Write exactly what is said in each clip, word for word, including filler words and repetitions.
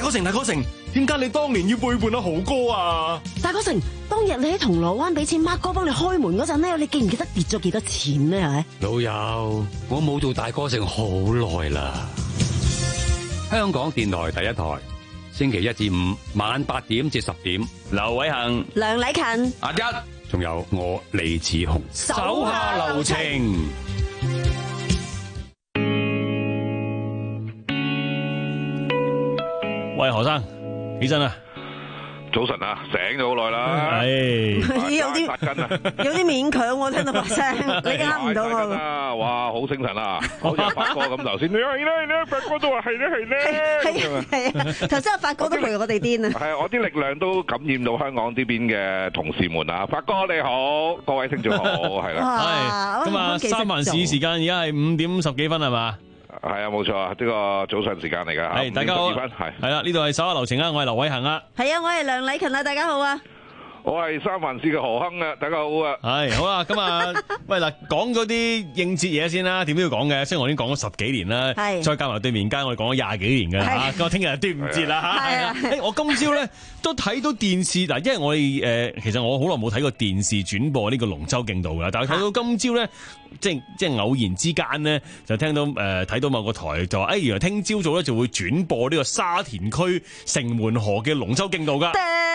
哥成，大哥成，點解你當年要背叛阿豪哥啊？ 大哥成，當日你喺銅鑼灣俾錢 Mark 哥幫你開門嗰陣咧，你記唔記得跌咗幾多錢咧？係咪？ 老友，我冇做大哥成好耐啦。香港電台第一台，星期一至五晚八點至十點，劉偉恒、 梁禮勤、 阿一，仲有我李子雄， 手下留情。 喂，何生，起身啦！ 早晨啊，醒咗好耐啦， 係有啲有啲勉強喎，聽到把聲，你呃唔到我啊！哇，好精神啊，好似發哥咁頭先，你係咧，你發哥都話係咧，係咧， 係係啊！頭先阿發哥都陪我哋癲啊！ 係啊，我啲力量都感染到香港呢邊嘅同事們啊！發哥你好，各位聽眾好，係啦， 係咁啊！三藩市時間而家係五點十幾分係嘛？ 係啊，冇錯啊，呢個早上時間嚟噶。 係大家好，係係啦，呢度係手下留情啊！我係劉偉恒啊。 係啊，我係梁禮勤啊！大家好啊！ 我係三藩市嘅何亨啊！大家好啊！ 係好啦，咁啊，喂嗱，講嗰啲應節嘢先啦，點都要講嘅。雖然我已經講咗十幾年啦， 係再加埋對面街，我哋講咗廿幾年㗎啦嚇。咁我聽日係端午節啦嚇。係啊，誒，我今朝咧都睇到電視嗱，因為我哋誒其實我好耐冇睇過電視轉播呢個龍舟競渡㗎，但係睇到今朝咧，即係即係偶然之間咧，就聽到誒睇到某個台就話，誒原來聽朝早咧就會轉播呢個沙田區城門河嘅龍舟競渡㗎。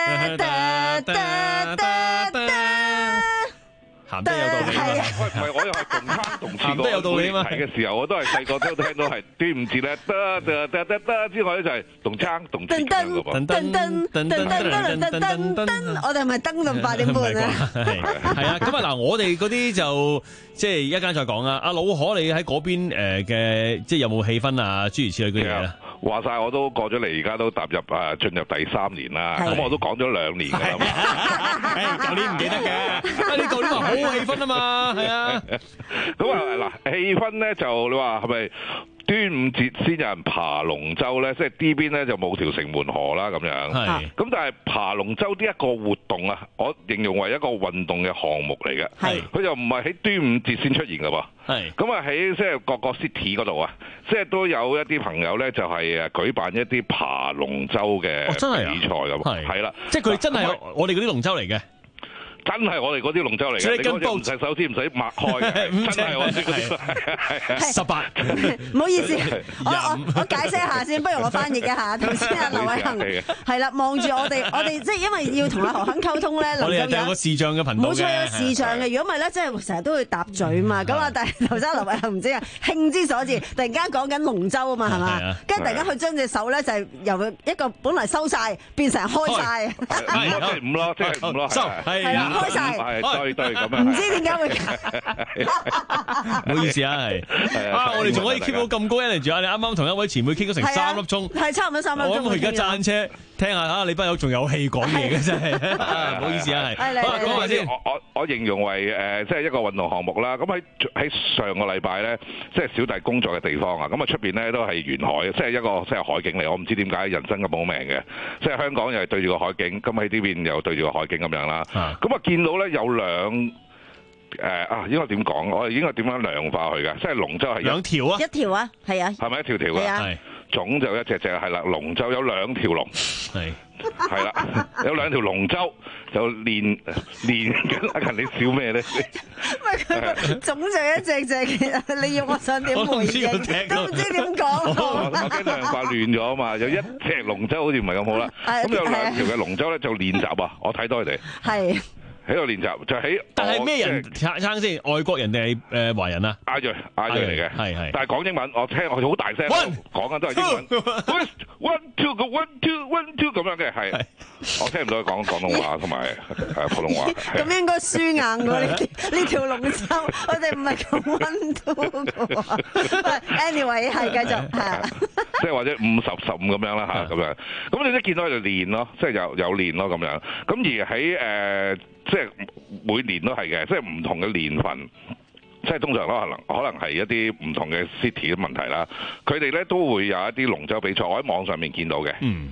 鹹得有道理啊！ 喂，唔係我又係同參同次鹹得有道理啊嘛！ 睇嘅時候我都係細個都聽到係端午節咧，得得得得得之外咧就係同參同次咁樣嘅噃。 噔噔噔噔噔噔噔噔噔，我哋係咪登到八點半啊？ 係係啊！咁啊嗱，我哋嗰啲就即係一間再講啊！阿老可，你喺嗰邊誒嘅，即係有冇氣氛啊？諸如此類嘅嘢咧？ 話晒我都過咗嚟，而家都踏入啊進入第三年啦。咁我都講咗兩年㗎啦嘛。 舊年唔記得嘅，你舊年話好氣氛啊嘛，係啊。 咁啊嗱，氣氛咧就你話係咪端午節先有人爬龍舟咧？即係呢邊咧就冇條城門河啦咁樣。係。咁但係爬龍舟呢一個活動啊，我形容為一個運動嘅項目嚟嘅。係。佢就唔係喺端午節先出現㗎喎。係。咁啊喺即係各個 city 嗰度啊，即係都有一啲朋友咧就係誒舉辦一啲爬龍舟嘅比賽咁。係。係啦， 即係佢真係我哋嗰啲龍舟嚟嘅。真係我哋嗰啲龍舟嚟嘅，你嗰隻唔使手先唔使擘開嘅，真係我哋嗰啲十八。 唔好意思，我我我解釋一下先，不如我翻譯一下。頭先阿劉偉恒係啦，望住我哋，我哋即係因為要同阿何亨溝通咧， 我哋有個視像嘅頻道嘅， 冇錯有視像嘅。如果唔係咧，即係成日都會搭嘴嘛。咁啊，但係頭先劉偉恒唔知啊，興之所至，突然間講緊龍舟啊嘛，係嘛？跟住突然間佢將隻手咧就係由一個本來收晒變成開晒， 五咯，即係五咯，即係五咯， 收係啊。 開晒， 係對對咁樣， 唔知點解會唔好意思啊，係啊，我哋仲可以 keep 到咁高 energy 啊！你啱啱同一位前輩傾咗成三粒鐘， 係差唔多三粒鐘。 我諗佢而家揸車聽下啊，你班友仲有氣講嘢嘅真係，唔好意思啊，係。好，講下先。 我我我形容為誒，即係一個運動項目啦。咁喺喺上個禮拜咧，即係小弟工作嘅地方啊。咁啊出邊咧都係沿海，即係一個即係海景嚟。我唔知點解人生咁冇命嘅，即係香港又係對住個海景，咁喺呢邊又對住個海景咁樣啦。咁啊見到咧有兩誒啊，應該點講？我哋應該點樣量化佢嘅？即係龍舟係兩條啊， 一條啊，係啊， 係咪一條條嘅？係總就一隻隻係啦。龍舟有兩條龍，係係啦，有兩條龍舟就連連緊。阿勤，你笑咩咧？ 唔係佢總就一隻隻嘅，你要我想點回應都唔知點講。 我驚量化亂咗啊嘛！有一隻龍舟好似唔係咁好啦，咁有兩條嘅龍舟咧就練習啊！我睇到佢哋係。喺度練習就喺， 但係咩人撐先？外國人定係誒華人啊？ 亞裔亞裔嚟嘅，係係。但係講英文，我聽我好大聲講緊都係英文。One two 個 one two one two 咁樣嘅係，我聽唔到佢講廣東話同埋誒普通話。 咁應該輸硬㗎呢呢條龍舟，我哋唔係咁 one two 嘅。Anyway 係繼續係。 即係或者五十十五咁樣啦嚇咁樣。咁你都見到佢哋練咯，即係有有練咯咁樣。咁而喺誒。即係每年都係嘅，即係唔同嘅年份，即係通常可能可能係一啲唔同嘅 city 嘅問題啦。佢哋咧都會有一啲龍舟比賽，我喺網上面見到嘅。嗯，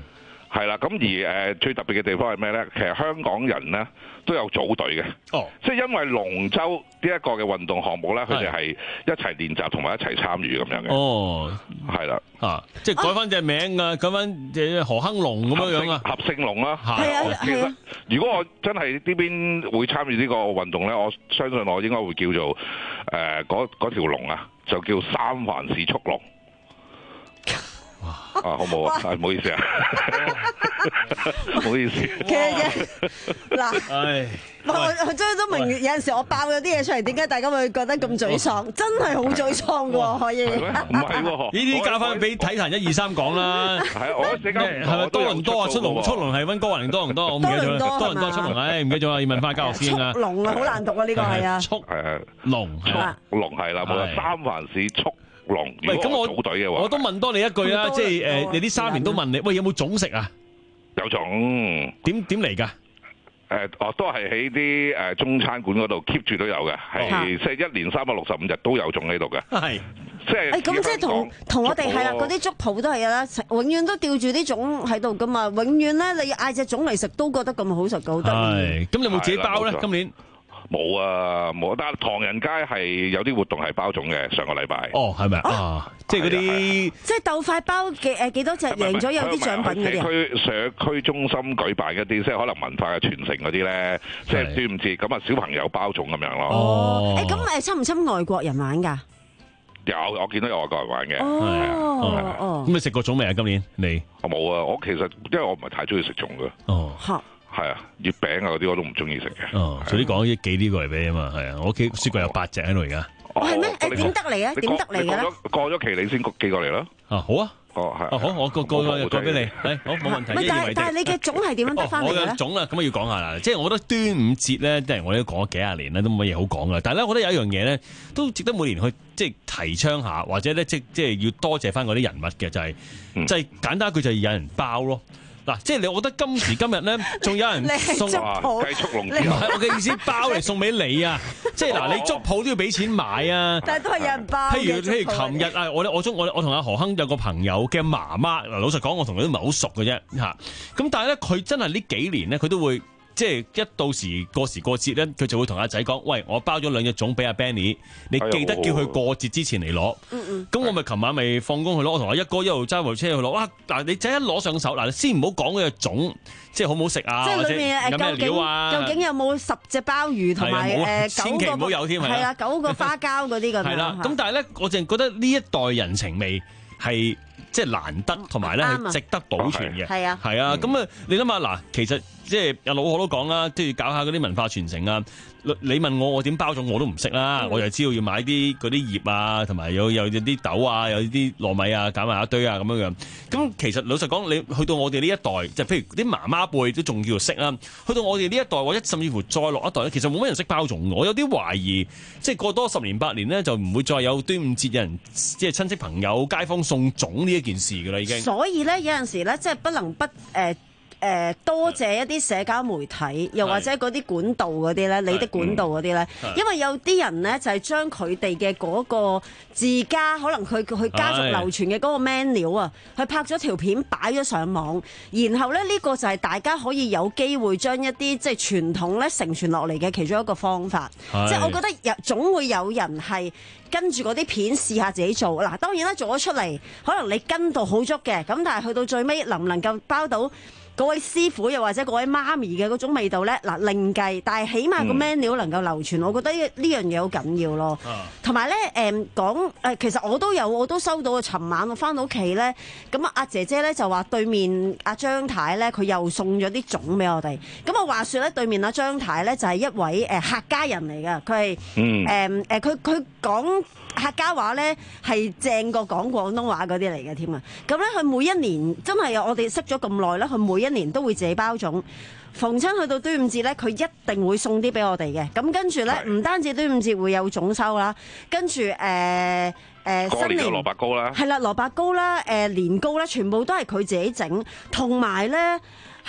係啦，咁而誒最特別嘅地方係咩咧？其實香港人咧都有組隊嘅，哦，即係因為龍舟呢一個嘅運動項目咧，佢哋係一齊練習同埋一齊參與咁樣嘅。哦，係啦， 啊，即係改翻隻名啊，改翻隻何亨龍咁樣樣啊， 合勝龍啦。 係啊係啊。 如果我真係呢邊會參與呢個運動咧，我相信我應該會叫做誒嗰嗰條龍啊，就叫三藩市速龍。啊，好冇啊！唔好意思啊，唔好意思。 其實嗱，唉，我我真係都明，有陣時我爆咗啲嘢出嚟，點解大家會覺得咁沮喪？真係好沮喪㗎，可以。 唔係喎， 呢啲教翻俾體壇一二三講啦。 係啊，我陣間係咪多倫多啊？速龍速龍係溫哥華定多倫多？我唔記得咗。多倫多速龍，唉，唔記得咗啦，要問翻教學先啦。 速龍啊，好難讀啊，呢個係啊。 速係龍， 速龍係啦，冇錯，三藩市速龍。喂，咁我組隊嘅話， 我都問多你一句啦，即係誒，你啲三年都問你，喂，有冇粽食啊？ 有粽， 點點嚟㗎？ 誒，哦，都係喺啲誒中餐館嗰度 keep 住都有嘅，係即係一年三百六十五日都有粽喺度嘅。係，即係誒咁即係同同我哋係啦，嗰啲粥鋪都係啦，永遠都吊住啲粽喺度㗎嘛，永遠咧你嗌隻粽嚟食都覺得咁好食嘅，好得意。 係，咁你有冇自己包咧？今年？ 冇啊，冇。但係唐人街係有啲活動係包粽嘅，上個禮拜。 哦，係咪啊？即係嗰啲， 即係鬥快包幾誒幾多隻贏咗有啲獎品嗰啲。 社區社區中心舉辦一啲，即係可能文化嘅傳承嗰啲咧，即係端午節咁啊，小朋友包粽咁樣咯。 哦，誒咁誒，親唔親外國人玩㗎？ 有，我見到有外國人玩嘅。 哦哦。 咁你食過粽未啊？今年你？ 我冇啊，我其實因為我唔係太中意食粽㗎。哦。嚇。係啊，月餅啊嗰啲我都唔中意食嘅。哦， 早啲講啲寄啲過嚟俾你啊嘛，係啊，我屋企雪櫃有八隻喺度而家。 哦，係咩？誒點得嚟啊？點得嚟嘅咧？ 過咗期你先寄過嚟啦。 啊，好啊。 哦，係。 哦，好，我個個個個俾你，係好冇問題。 但係但係你嘅粽係點樣得翻嚟咧？ 我嘅粽啊，咁啊要講下啦。即係我覺得端午節咧，即係我哋都講咗幾廿年啦，都冇乜嘢好講噶。但係咧，我覺得有一樣嘢咧，都值得每年去即係提倡下，或者咧即即係要多謝翻嗰啲人物嘅，就係即係簡單一句就係有人包咯。嗱，即係你，我覺得今時今日咧，仲有人送雞速龍子， 唔係我嘅意思，包嚟送俾你啊！即係嗱，你粥鋪都要俾錢買啊！ 但係都係有人包。 譬如譬如琴日啊，我我中我我同阿何亨有個朋友嘅媽媽，嗱老實講，我同佢都唔係好熟嘅啫嚇。咁但係咧，佢真係呢幾年咧，佢都會。即係一到時過時過節咧，佢就會同阿仔講：喂，我包咗兩隻粽俾阿 Benny，你記得叫佢過節之前嚟攞。嗯嗯。咁我咪琴晚咪放工去攞，我同阿一哥一路揸部車去攞。哇！嗱，你仔一攞上手，嗱，你先唔好講嗰隻粽，即係好唔好食啊？ 即係裏面有咩料啊？ 究竟有冇十隻鮑魚同埋誒九個？ 千祈唔好有添，係啊，九個花膠嗰啲咁樣。 係啦。咁但係咧，我淨係覺得呢一代人情味係即係難得，同埋咧係值得保存嘅。係啊。係啊。咁啊，你諗下嗱，其實。即係阿老何都講啦，都要搞下嗰啲文化傳承啊！你問我我點包粽我都唔識啦，嗯、我就知道要買啲嗰啲葉啊，同埋有有啲豆啊，有啲糯米啊，攪埋一堆啊咁樣樣。咁其實老實講，你去到我哋呢一代，就譬如啲媽媽輩都仲叫做識啦。去到我哋呢一代，或者甚至乎再落一代咧，其實冇乜人識包粽。我有啲懷疑，即係過多十年八年咧，就唔會再有端午節有人即係親戚朋友街坊送粽呢一件事㗎啦，已經。 所以咧，有陣時咧，即係不能不誒。呃誒、呃、多謝一啲社交媒體，又或者嗰啲管道嗰啲咧，你的管道嗰啲咧，因為有啲人咧就係將佢哋嘅嗰個自家，可能佢佢家族流傳嘅嗰個 menu 啊，佢拍咗條片擺咗上網，然後咧呢、呢個就係大家可以有機會將一啲即係傳統咧承傳落嚟嘅其中一個方法。即係我覺得有總會有人係跟住嗰啲片試下自己做。嗱，當然啦，做咗出嚟，可能你跟到好足嘅，咁但係去到最尾能唔能夠包到嗰位師傅又或者嗰位媽咪嘅嗰種味道咧，嗱另計，但係起碼個 menu 能夠流傳，嗯、我覺得呢呢樣嘢好緊要咯。同埋咧，誒講誒，其實我都有，我都收到啊。尋晚我翻到屋企咧，咁啊阿姐姐咧就話對面阿張太咧，佢又送咗啲粽俾我哋。咁啊話說咧，對面阿張太咧就係一位誒客家人嚟㗎，佢係誒誒佢佢講客家話咧係正過講廣東話嗰啲嚟嘅添啊！咁咧佢每一年真係我哋識咗咁耐咧，佢每一年都會自己包粽。逢親去到端午節咧，佢一定會送啲俾我哋嘅。咁跟住咧，唔單止端午節會有粽收啦，跟住誒誒新年蘿蔔糕啦， 係啦蘿蔔糕啦，誒年糕啦，全部都係佢自己整，同埋咧。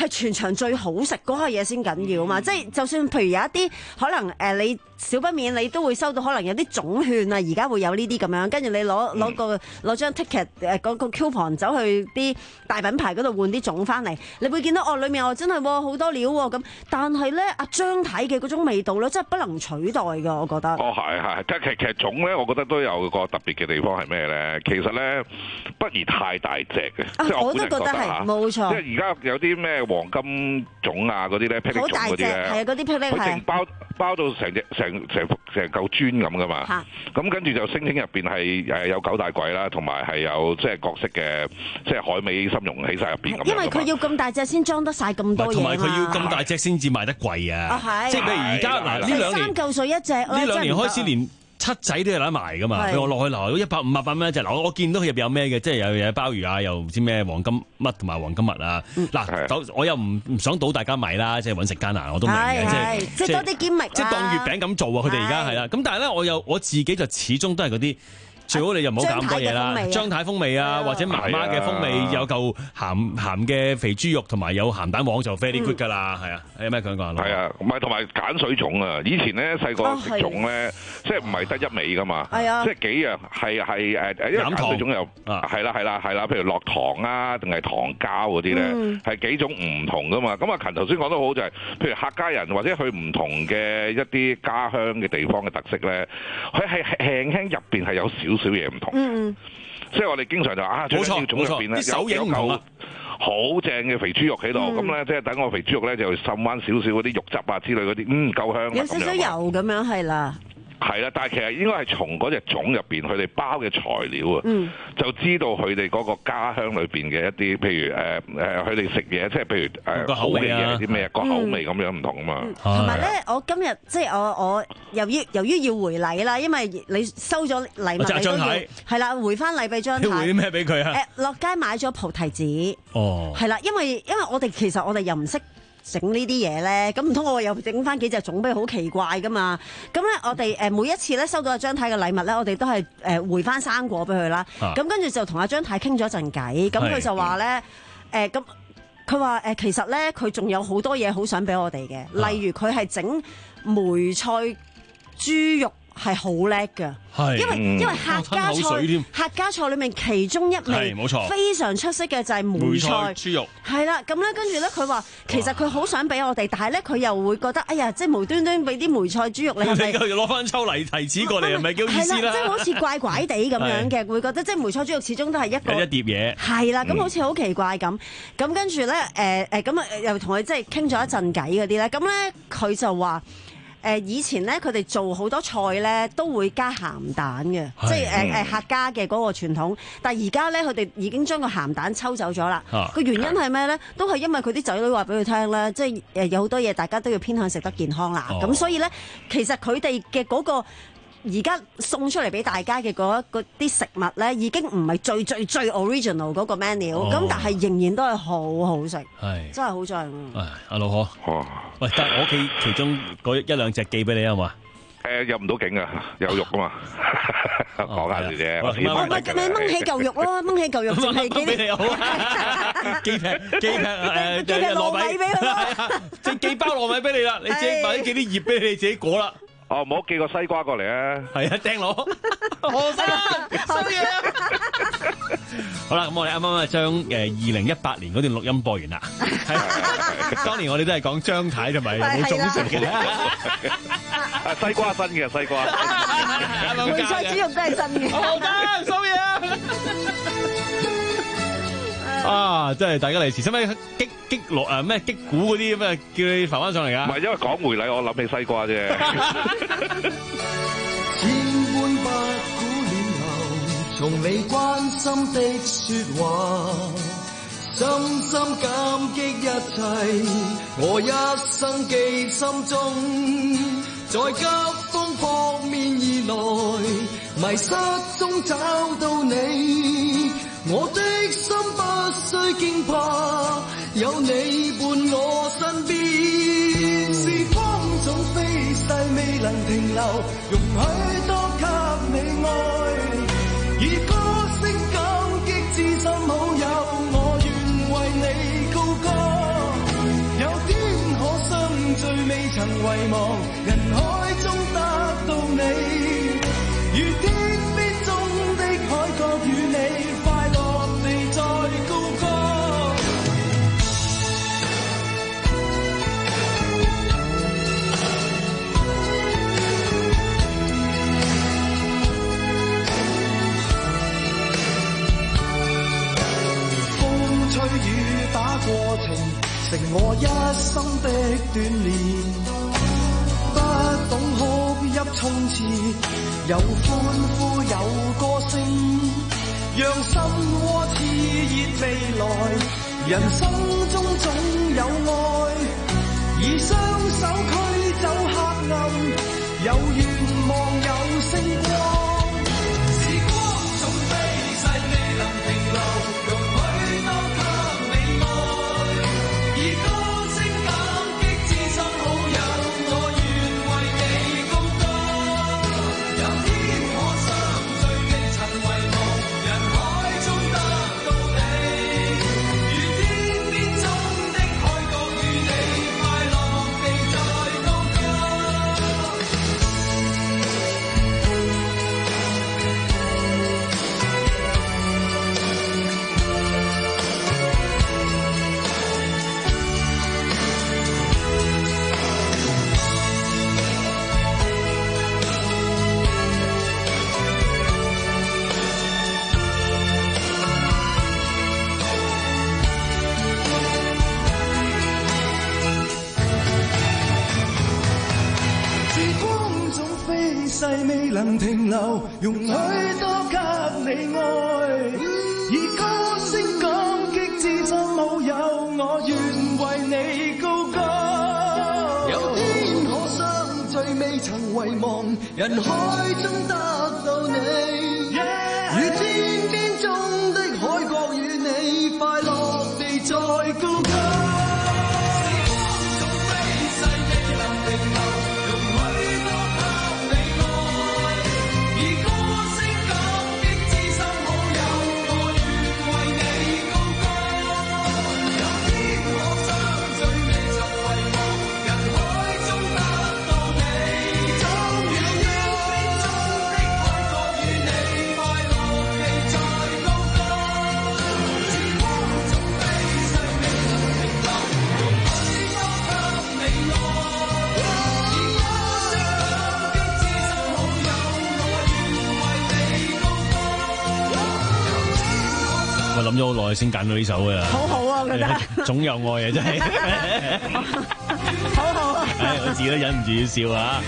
係全場最好食嗰個嘢先緊要嘛。即係就算譬如有一啲可能誒，你少不免你都會收到可能有啲總券啊，而家會有呢啲咁樣，跟住你攞攞個攞張 ticket 誒嗰個 coupon 走去啲大品牌嗰度換啲總翻嚟，你會見到哦，裡面我真係好多料喎咁。但係咧，阿張太嘅嗰種味道咧，真係不能取代㗎，我覺得。 哦，係係，即係其實其實粽咧，我覺得都有個特別嘅地方係咩咧？其實咧，不宜太大隻嘅， 啊、 即係我我都覺得係冇錯。 即係而家有啲咩黃金粽啊嗰啲咧，霹靂粽嗰啲咧， 係啊，嗰啲霹靂係。佢成包包到成隻成成成嚿磚咁噶嘛。咁跟住就聲稱入邊係誒有九大簋啦，同埋係有即係各式嘅即係海味參融起晒入邊咁樣。 因為佢要咁大隻先裝得晒咁多嘢， 同埋佢要咁大隻先至賣得貴啊！啊即係譬如而家嗱呢兩年， 三嚿水一隻， 呢兩年開始連七仔都有得賣噶嘛？譬如我落去樓一百五啊百蚊一隻，嗱我見到佢入邊有咩嘅，即係有有鮑魚啊，又唔知咩黃金乜同埋黃金物啊。嗱、嗯，我又唔唔想倒大家米啦，即係揾食艱難，我都明嘅，即係即係多啲堅味， 即係當月餅咁做啊！佢哋而家係啦，咁但係咧，我又我自己就始終都係嗰啲。最好你就唔好搞咁多嘢啦，張太風味啊，或者媽媽嘅風味，有嚿鹹鹹嘅肥豬肉同埋有鹹蛋黃就 very good 㗎啦，係啊，有咩講講啊？ 係啊，唔係同埋鹼水粽啊！以前咧細個食粽咧，即係唔係得一味㗎嘛？係啊，即係幾樣係係誒，因為鹼水粽又係啦係啦係啦，譬如落糖啊，定係糖膠嗰啲咧，係幾種唔同㗎嘛。咁阿勤頭先講得好就係，譬如客家人或者去唔同嘅一啲家鄉嘅地方嘅特色咧，佢係輕輕入邊係有少少嘢唔同，嗯，即係我哋經常就啊，冇錯，粽入邊咧有有嚿好正嘅肥豬肉喺度，咁咧即係等個肥豬肉咧就滲翻少少嗰啲肉汁啊之類嗰啲，嗯，夠香， 有少少油咁樣係啦。 係啦，但係其實應該係從嗰隻粽入邊，佢哋包嘅材料啊，嗯、就知道佢哋嗰個家鄉裏邊嘅一啲，譬如誒誒，佢哋食嘢，即係譬如誒好嘅嘢係啲咩，個口味咁樣唔同啊嘛。 同埋咧，我今日即係我我由於由於要回禮啦，因為你收咗禮物，你都要係啦，回翻禮俾張太。 你回啲咩俾佢啊？ 誒，落街買咗菩提子。哦。係啦，因為因為我哋其實我哋又唔識整呢啲嘢咧，咁唔通我又整翻幾隻粽俾佢，好奇怪噶嘛？咁咧，我哋誒每一次咧收到阿張太嘅禮物咧，我哋都係誒回翻生果俾佢啦。咁跟住就同阿張太傾咗陣偈，咁佢就話咧誒咁，佢話誒其實咧佢仲有好多嘢好想俾我哋嘅，例如佢係整梅菜豬肉。係好叻㗎，因為因為客家菜客家菜裏面其中一味非常出色嘅就係梅菜豬肉， 係啦，咁咧跟住咧佢話其實佢好想俾我哋，但係咧佢又會覺得哎呀，即係無端端俾啲梅菜豬肉你係咪攞翻抽泥提子過嚟，係咪叫意思啦？ 即係好似怪怪地咁樣嘅，會覺得即係梅菜豬肉始終都係一個一碟嘢， 係啦，咁好似好奇怪咁，咁跟住咧誒誒咁啊又同佢即係傾咗一陣偈嗰啲咧，咁咧佢就話。誒以前咧，佢哋做好多菜咧，都會加鹹蛋嘅，即係誒誒客家嘅嗰個傳統。但係而家咧，佢哋已經將個鹹蛋抽走咗啦。個、啊、原因係咩咧？都係因為佢啲仔女話俾佢聽咧，即係誒有好多嘢大家都要偏向食得健康啦。咁、哦、所以咧，其實佢哋嘅嗰個而家送出嚟俾大家嘅嗰啲食物咧，已經唔係最最最 original 嗰個 menu，咁、哦、但係仍然都係好好食，係真係好正。 阿老何，喂，但係我屋企其中嗰一兩隻寄俾你啊嘛？ 誒入唔到境啊，有肉啊嘛，講下事啫。我咪掹起嚿肉咯，掹起嚿肉淨係寄俾你好啊！寄劈寄劈誒寄劈糯米俾佢咯， 即係寄包糯米俾你啦，你自己或者寄啲葉俾你自己果啦。 哦，唔好寄個西瓜過嚟啊！ 係啊，掟攞，好犀利，收嘢啊！好啦，咁我哋啱啱啊將誒二零一八年嗰段錄音播完啦。當年我哋都係講張太同埋有冇粽食嘅。 啊，西瓜新嘅西瓜， 梅菜豬肉都係新嘅。 好得，收嘢啊！啊！真係大家嚟時，使唔使擊擊落誒咩擊鼓嗰啲咁啊？叫你浮翻上嚟㗎？ 唔係，因為講回禮，我諗起西瓜啫。 千般不古亂流，從你關心的説話，深深感激一切，我一生記心中。在急風撲面而來，迷失中找到你。我的心不需驚怕，有你伴我身邊。時光總飛逝，未能停留，容許多給你愛。以歌聲感激知心好友，我願為你高歌。 曾遺忘，人海中得到你，如天邊中的海角與你快樂地在高歌。風吹雨打過程，成我一生的鍛鍊，不懂哭泣衝刺，有歡呼有歌聲，讓心窩熾熱未來，人生中總有愛，以雙手驅走黑暗，有願望有星光。時光總飛逝未能停留，容許多給你愛，以歌聲感激知心好友，我願為你高歌。有天可相聚未曾遺忘，人海中得到你，如天邊中的海角與你快樂地在高歌。時光總飛逝未能停留，容許多給你愛，以歌聲感激知心好友，我願為你高歌。有天可相聚未曾遺忘，人海中得到你，如天邊中的海角與你快樂地在高歌。 我諗咗好耐先揀到呢首嘅， 好好啊，我覺得總有愛啊，真係， 好好啊！ 唉，我自己都忍唔住要笑啊！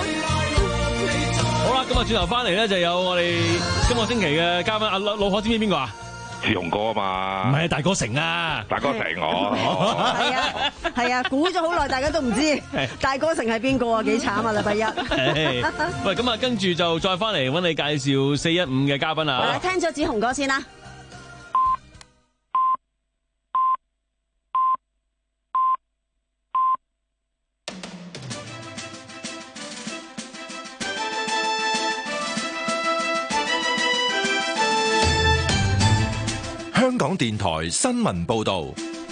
好啦，咁啊，轉頭翻嚟咧，就有我哋今個星期嘅嘉賓阿老老火，知唔知邊個啊？ 志雄哥啊嘛， 唔係大哥成啊， 大哥成我， 係啊係啊，估咗好耐，大家都唔知大哥成係邊個啊？幾慘啊！禮拜一。 喂，咁啊，跟住就再翻嚟揾你介紹四一五嘅嘉賓啊！ 聽咗子雄哥先啦。 香港電台新聞報道，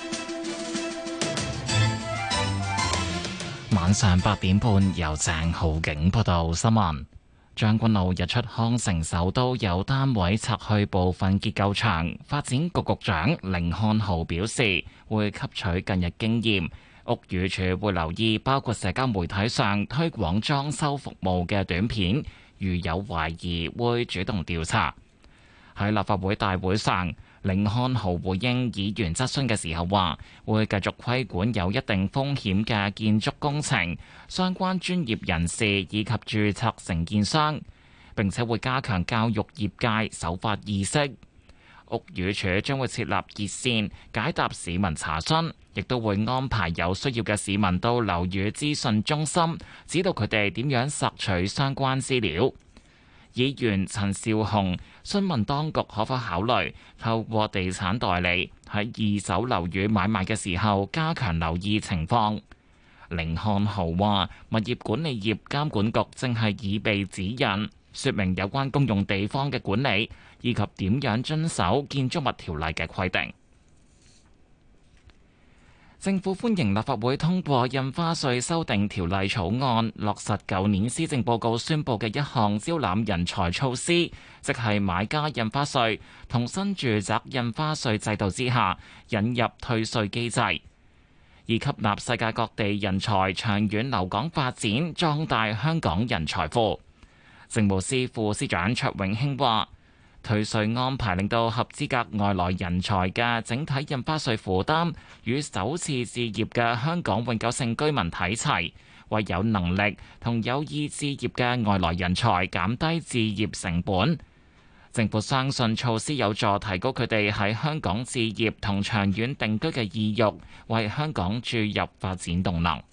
晚上八點半由鄭浩景報道新聞。將軍澳日出康城首都有單位拆去部分結構牆，發展局局長甯漢豪表示會吸取近日經驗，屋宇署會留意包括社交媒體上推廣裝修服務嘅短片，如有懷疑會主動調查。喺立法會大會上，甯漢豪回應議員質詢嘅時候話，會繼續規管有一定風險嘅建築工程，相關專業人士以及註冊承建商，並且會加強教育業界守法意識。屋宇署將會設立熱線解答市民查詢，亦都會安排有需要嘅市民到樓宇資訊中心，指導佢哋點樣索取相關資料。議員陳紹雄詢問當局可否考慮透過地產代理喺二手樓宇買賣嘅時候加強留意情況。甯漢豪話：物業管理業監管局正係擬備指引，說明有關公用地方嘅管理以及點樣遵守建築物條例嘅規定。 政府歡迎立法會通過印花稅修訂條例草案，落實舊年施政報告宣布嘅一項招攬人才措施，即係買家印花稅同新住宅印花稅制度之下引入退稅機制，以吸納世界各地人才長遠留港發展，壯大香港人才庫。政務司副司長卓永興話，退稅安排令到合資格外來人才嘅整體印花稅負擔與首次置業嘅香港永久性居民睇齊，為有能力同有意置業嘅外來人才減低置業成本。政府相信措施有助提高佢哋喺香港置業同長遠定居嘅意欲，為香港注入發展動能。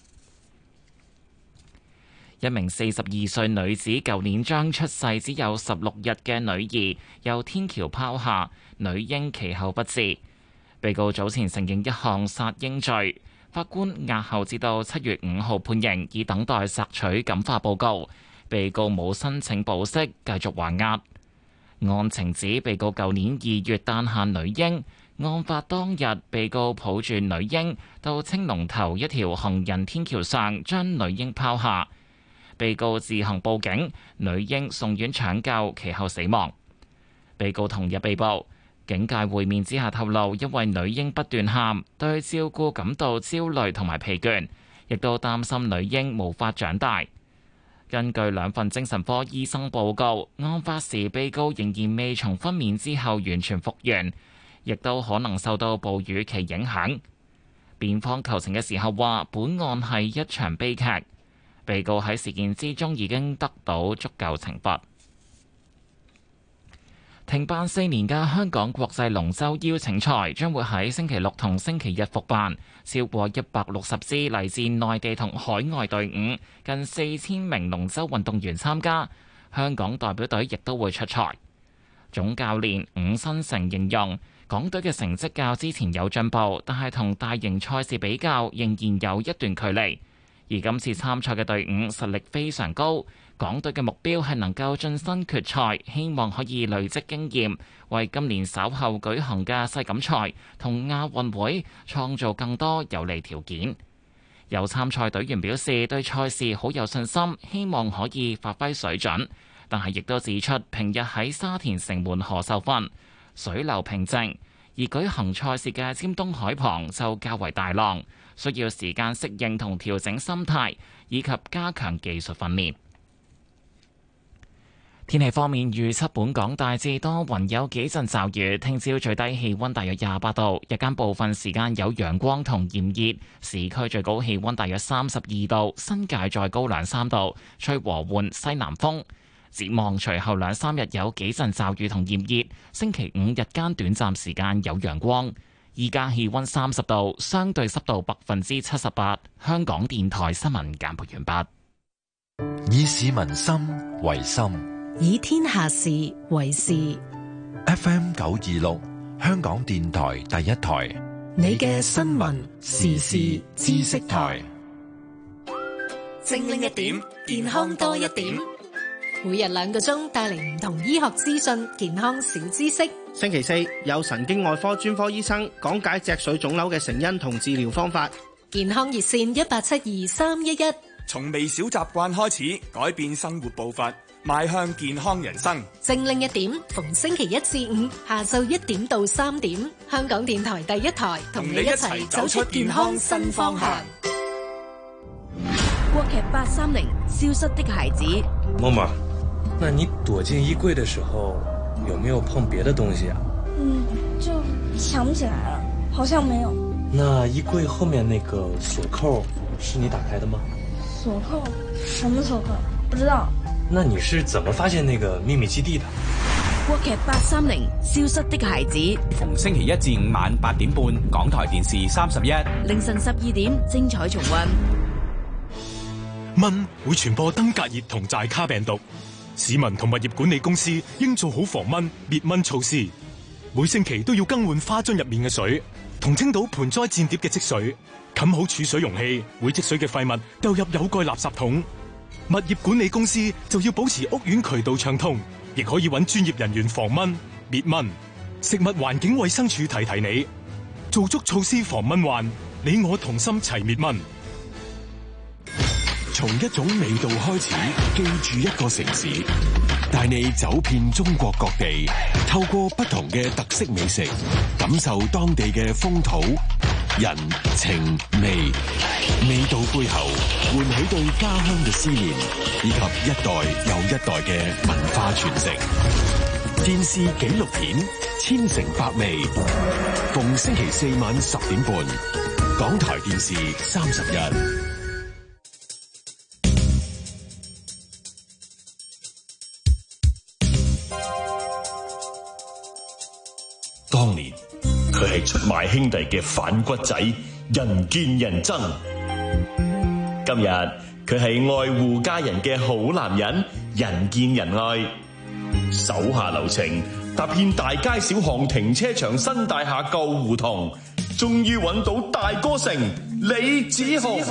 一名四十二歲女子舊年將出世只有十六日嘅女兒由天橋拋下，女嬰其後不治。被告早前承認一項殺嬰罪，法官押後至到七月五號判刑，以等待索取感化報告。被告冇申請保釋，繼續還押。案情指被告舊年二月誕下女嬰，案發當日被告抱住女嬰到青龍頭一條行人天橋上將女嬰拋下。被告自行報警，女嬰送院搶救，其後死亡。被告同日被捕。警界會面之下透露，因為女嬰不斷喊，對照顧感到焦慮同埋疲倦，亦都擔心女嬰無法長大。根據兩份精神科醫生報告，案發時被告仍然未從分娩之後完全復原，亦都可能受到哺乳期影響。辯方求情嘅時候話，本案係一場悲劇。被告喺事件之中已經得到足夠懲罰。停辦四年嘅香港國際龍舟邀請賽將會喺星期六同星期日復辦，超過一百六十支嚟自內地同海外隊伍，近四千名龍舟運動員參加，香港代表隊亦都會出賽。總教練伍新成形容，港隊嘅成績較之前有進步，但係同大型賽事比較仍然有一段距離。而今次參賽嘅隊伍實力非常高，港隊嘅目標係能夠晉身決賽，希望可以累積經驗，為今年稍後舉行嘅世錦賽同亞運會創造更多有利條件。有參賽隊員表示對賽事好有信心，希望可以發揮水準，但係亦都指出平日喺沙田城門河受訓，水流平靜，而舉行賽事嘅尖東海旁就較為大浪，需要時間適應同調整心態，以及加強技術訓練。天氣方面預測，本港大致多雲，有幾陣驟雨。聽朝最低氣溫大約廿八度，日間部分時間有陽光同炎熱，市區最高氣溫大約三十二度，新界再高兩三度，吹和緩西南風。展望隨後兩三日有幾陣驟雨同炎熱，星期五日間短暫時間有陽光。依家氣溫三十度，相對濕度百分之七十八。香港電台新聞簡報完畢。 以市民心為心， 以天下事為事。 F M 九二六，香港電台第一台， 你嘅新聞時事知識台， 精靈一點，健康多一點。 每日兩個鐘帶嚟唔同醫學資訊、健康小知識。 星期四有神經外科專科醫生講解脊髓腫瘤嘅成因同治療方法。 健康熱線一八七二三一一。 從微小習慣開始，改變生活步伐，邁向健康人生。 精靈一點，逢星期一至五下晝一點到三點，香港電台第一台同你一齊走出健康新方向。 國劇八三零消失的孩子。 媽媽，那你躲進衣櫃的時候，有沒有碰別的東西啊？ 嗯，就想不起來了，好像沒有。 那衣櫃後面那個鎖扣是你打開的嗎？ 鎖扣？什麼鎖扣？不知道。 那你是怎麼發現那個秘密基地的？ 國劇八三零消失的孩子， 逢星期一至五晚八點半，港台電視三十一， 凌晨十二點精彩重溫。 蚊會傳播登革熱同寨卡病毒，市民同物業管理公司應做好防蚊滅蚊措施。每星期都要更換花樽入面嘅水，同清倒盆栽墊碟嘅積水，冚好儲水容器，會積水嘅廢物丟入有蓋垃圾桶。物業管理公司就要保持屋苑渠道暢通，亦可以揾專業人員防蚊滅蚊。食物環境衛生署提提你，做足措施防蚊患， 你我同心齊滅蚊。 從一種味道開始，記住一個城市，帶你走遍中國各地，透過不同嘅特色美食，感受當地嘅風土人情味，味道背後喚起對家鄉嘅思念，以及一代又一代嘅文化傳承。電視紀錄片《千城百味》，逢星期四晚十點半，港台電視三十一。 當年佢係出賣兄弟嘅反骨仔，人見人憎。今日佢係愛護家人嘅好男人，人見人愛。手下留情，踏遍大街小巷、停車場、新大廈、舊胡同，終於揾到大哥成李子雄。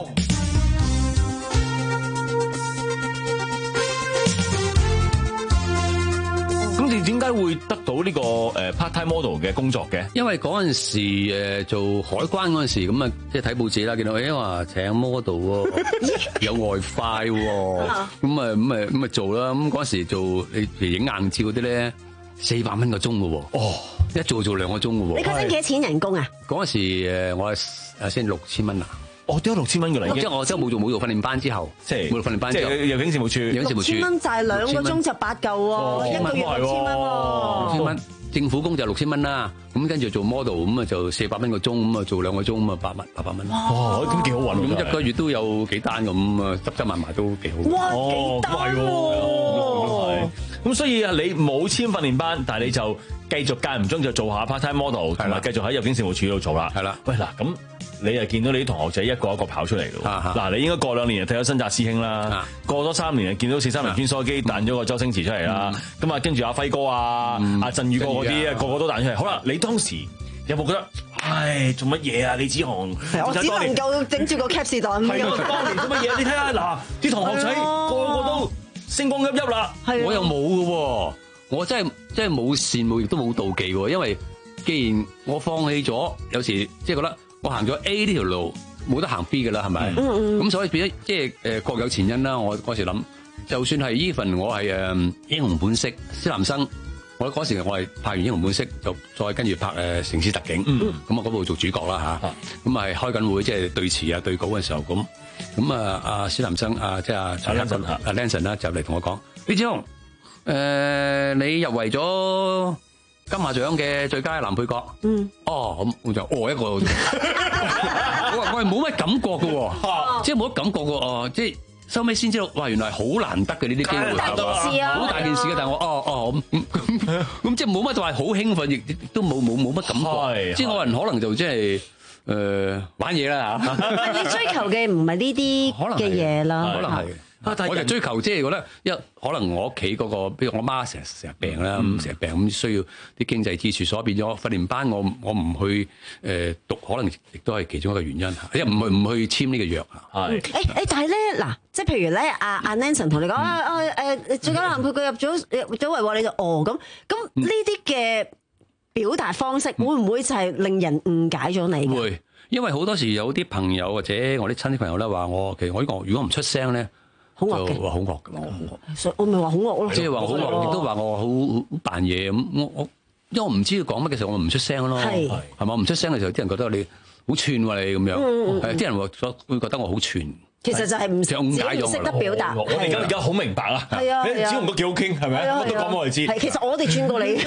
咁你點解會得到呢個誒 part time model 嘅工作嘅？ 因為嗰陣時誒做海關嗰陣時，咁啊即係睇報紙啦，見到誒話請 model 喎，有外快喎，咁啊咁啊咁啊做啦。咁嗰陣時做你譬如影硬照嗰啲咧，四百蚊個鐘嘅喎。哦，一做做兩個鐘嘅喎。 你嗰陣幾多錢人工啊？ 嗰陣時誒我係先六千蚊啊。 哦，都有六千蚊嘅啦， 即係我即係冇做冇做訓練班之後，即係冇做訓練班之後， 即係入境事務處， 六千蚊就係兩個鐘就八嚿喎，一個月六千蚊喎。 六千蚊，政府工就六千蚊啦。咁跟住做 model 咁啊就四百蚊個鐘，咁啊做兩個鐘咁啊八蚊八百蚊。 哇，咁幾好揾。 咁一個月都有幾單咁啊，執執埋埋都幾好。 哇，幾單喎！ 咁所以啊，你冇簽訓練班，但係你就繼續間唔中就做下 part time model，同埋繼續喺入境事務處度做啦。係啦，喂嗱咁。你又見到你啲同學仔一個一個跑出嚟咯，嗱你應該過兩年就睇咗新澤師兄啦，過多三年就見到四三零穿梭機彈咗個周星馳出嚟啦，咁啊跟住阿輝哥啊、阿振宇哥嗰啲啊，個個都彈出嚟。好啦，你當時有冇覺得，唉做乜嘢啊？李子雄， 我只能夠整住個 capsule 袋咁樣。 當年做乜嘢？你睇下嗱，啲同學仔個個都星光熠熠啦， 我又冇嘅喎，我真係真係冇羨慕亦都冇妒忌喎，因為既然我放棄咗，有時即係覺得。我行咗 A 呢條路，冇得行 B 嘅啦，係咪？咁、嗯嗯、所以變咗即係誒各有前因啦。我嗰時諗，就算係 even 我係誒英雄本色，施南生，我嗰時我係拍完英雄本色，就再跟住拍誒城市特警，咁啊嗰部做主角啦嚇。咁啊係開緊會，即係對詞啊對稿嘅時候咁。咁啊阿施南生啊即係阿陳阿 Lanson 啦，就嚟同我講：李子雄，誒你入圍咗金馬獎嘅最佳男配角，嗯，哦，咁我就哦一個，我話我係冇乜感覺嘅喎，即係冇乜感覺嘅哦，即係收尾先知道，哇，原來好難得嘅呢啲機會， 大件事啊， 好大件事嘅，但係我哦哦咁咁咁即係冇乜就係好興奮，亦都冇冇冇乜感覺，即係我人可能就即係誒玩嘢啦嚇。 你追求嘅唔係呢啲嘅嘢啦， 可能係。我就追求即係覺得，因為可能我屋企嗰個，比如我媽成日成日病啦，咁成日病咁需要啲經濟支柱，所以變咗訓練班我我唔去誒讀，可能亦都係其中一個原因嚇，因為唔去唔去簽呢個約嚇。係。誒誒， 但係咧嗱，即係譬如咧，阿阿 Nanson 同你講啊啊誒，最佳男配角入咗入咗圍喎，你就哦咁，咁呢啲嘅表達方式會唔會就係令人誤解咗你？ 會，因為好多時有啲朋友或者我啲親戚朋友咧話我，其實我呢個如果唔出聲咧。 好惡嘅， 話好惡嘅， 所以我咪話好惡咯。 即係話好惡，亦都話我好好扮嘢咁。我我因為我唔知佢講乜嘅時候，我唔出聲咯。係係嘛，唔出聲嘅時候，啲人覺得你好串喎，你咁樣。係啲人話會覺得我好串。 其實就係唔唔識得表達。 我哋而家而家好明白啦。係啊，子雄都幾好傾，係咪？乜都講我哋知。 係其實我哋串過你。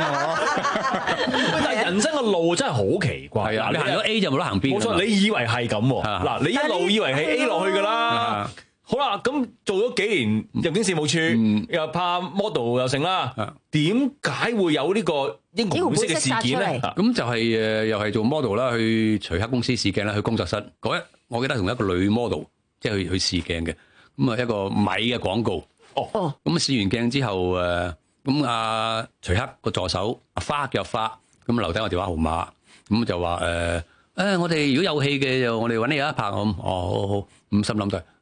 但係人生嘅路真係好奇怪。係啊， 你行咗 A 就冇得行 B。 冇錯，你以為係咁喎。嗱，你一路以為係 A 落去㗎啦。好啦，咁做咗幾年入境事務處，嗯、又拍 model 又成啦，點解會有呢個英雄本色嘅事件咧？ 咁就係誒，又係做 model 啦，去徐克公司試鏡啦，去工作室嗰一，我記得同一個女 model 即係去去試鏡嘅，咁啊一個米嘅廣告。哦，咁試完鏡之後誒，咁阿徐克個助手阿花叫花，咁留低我電話號碼，咁就話誒誒，我哋如果有戲嘅就我哋揾你一拍咁，哦好好，咁心諗就。誒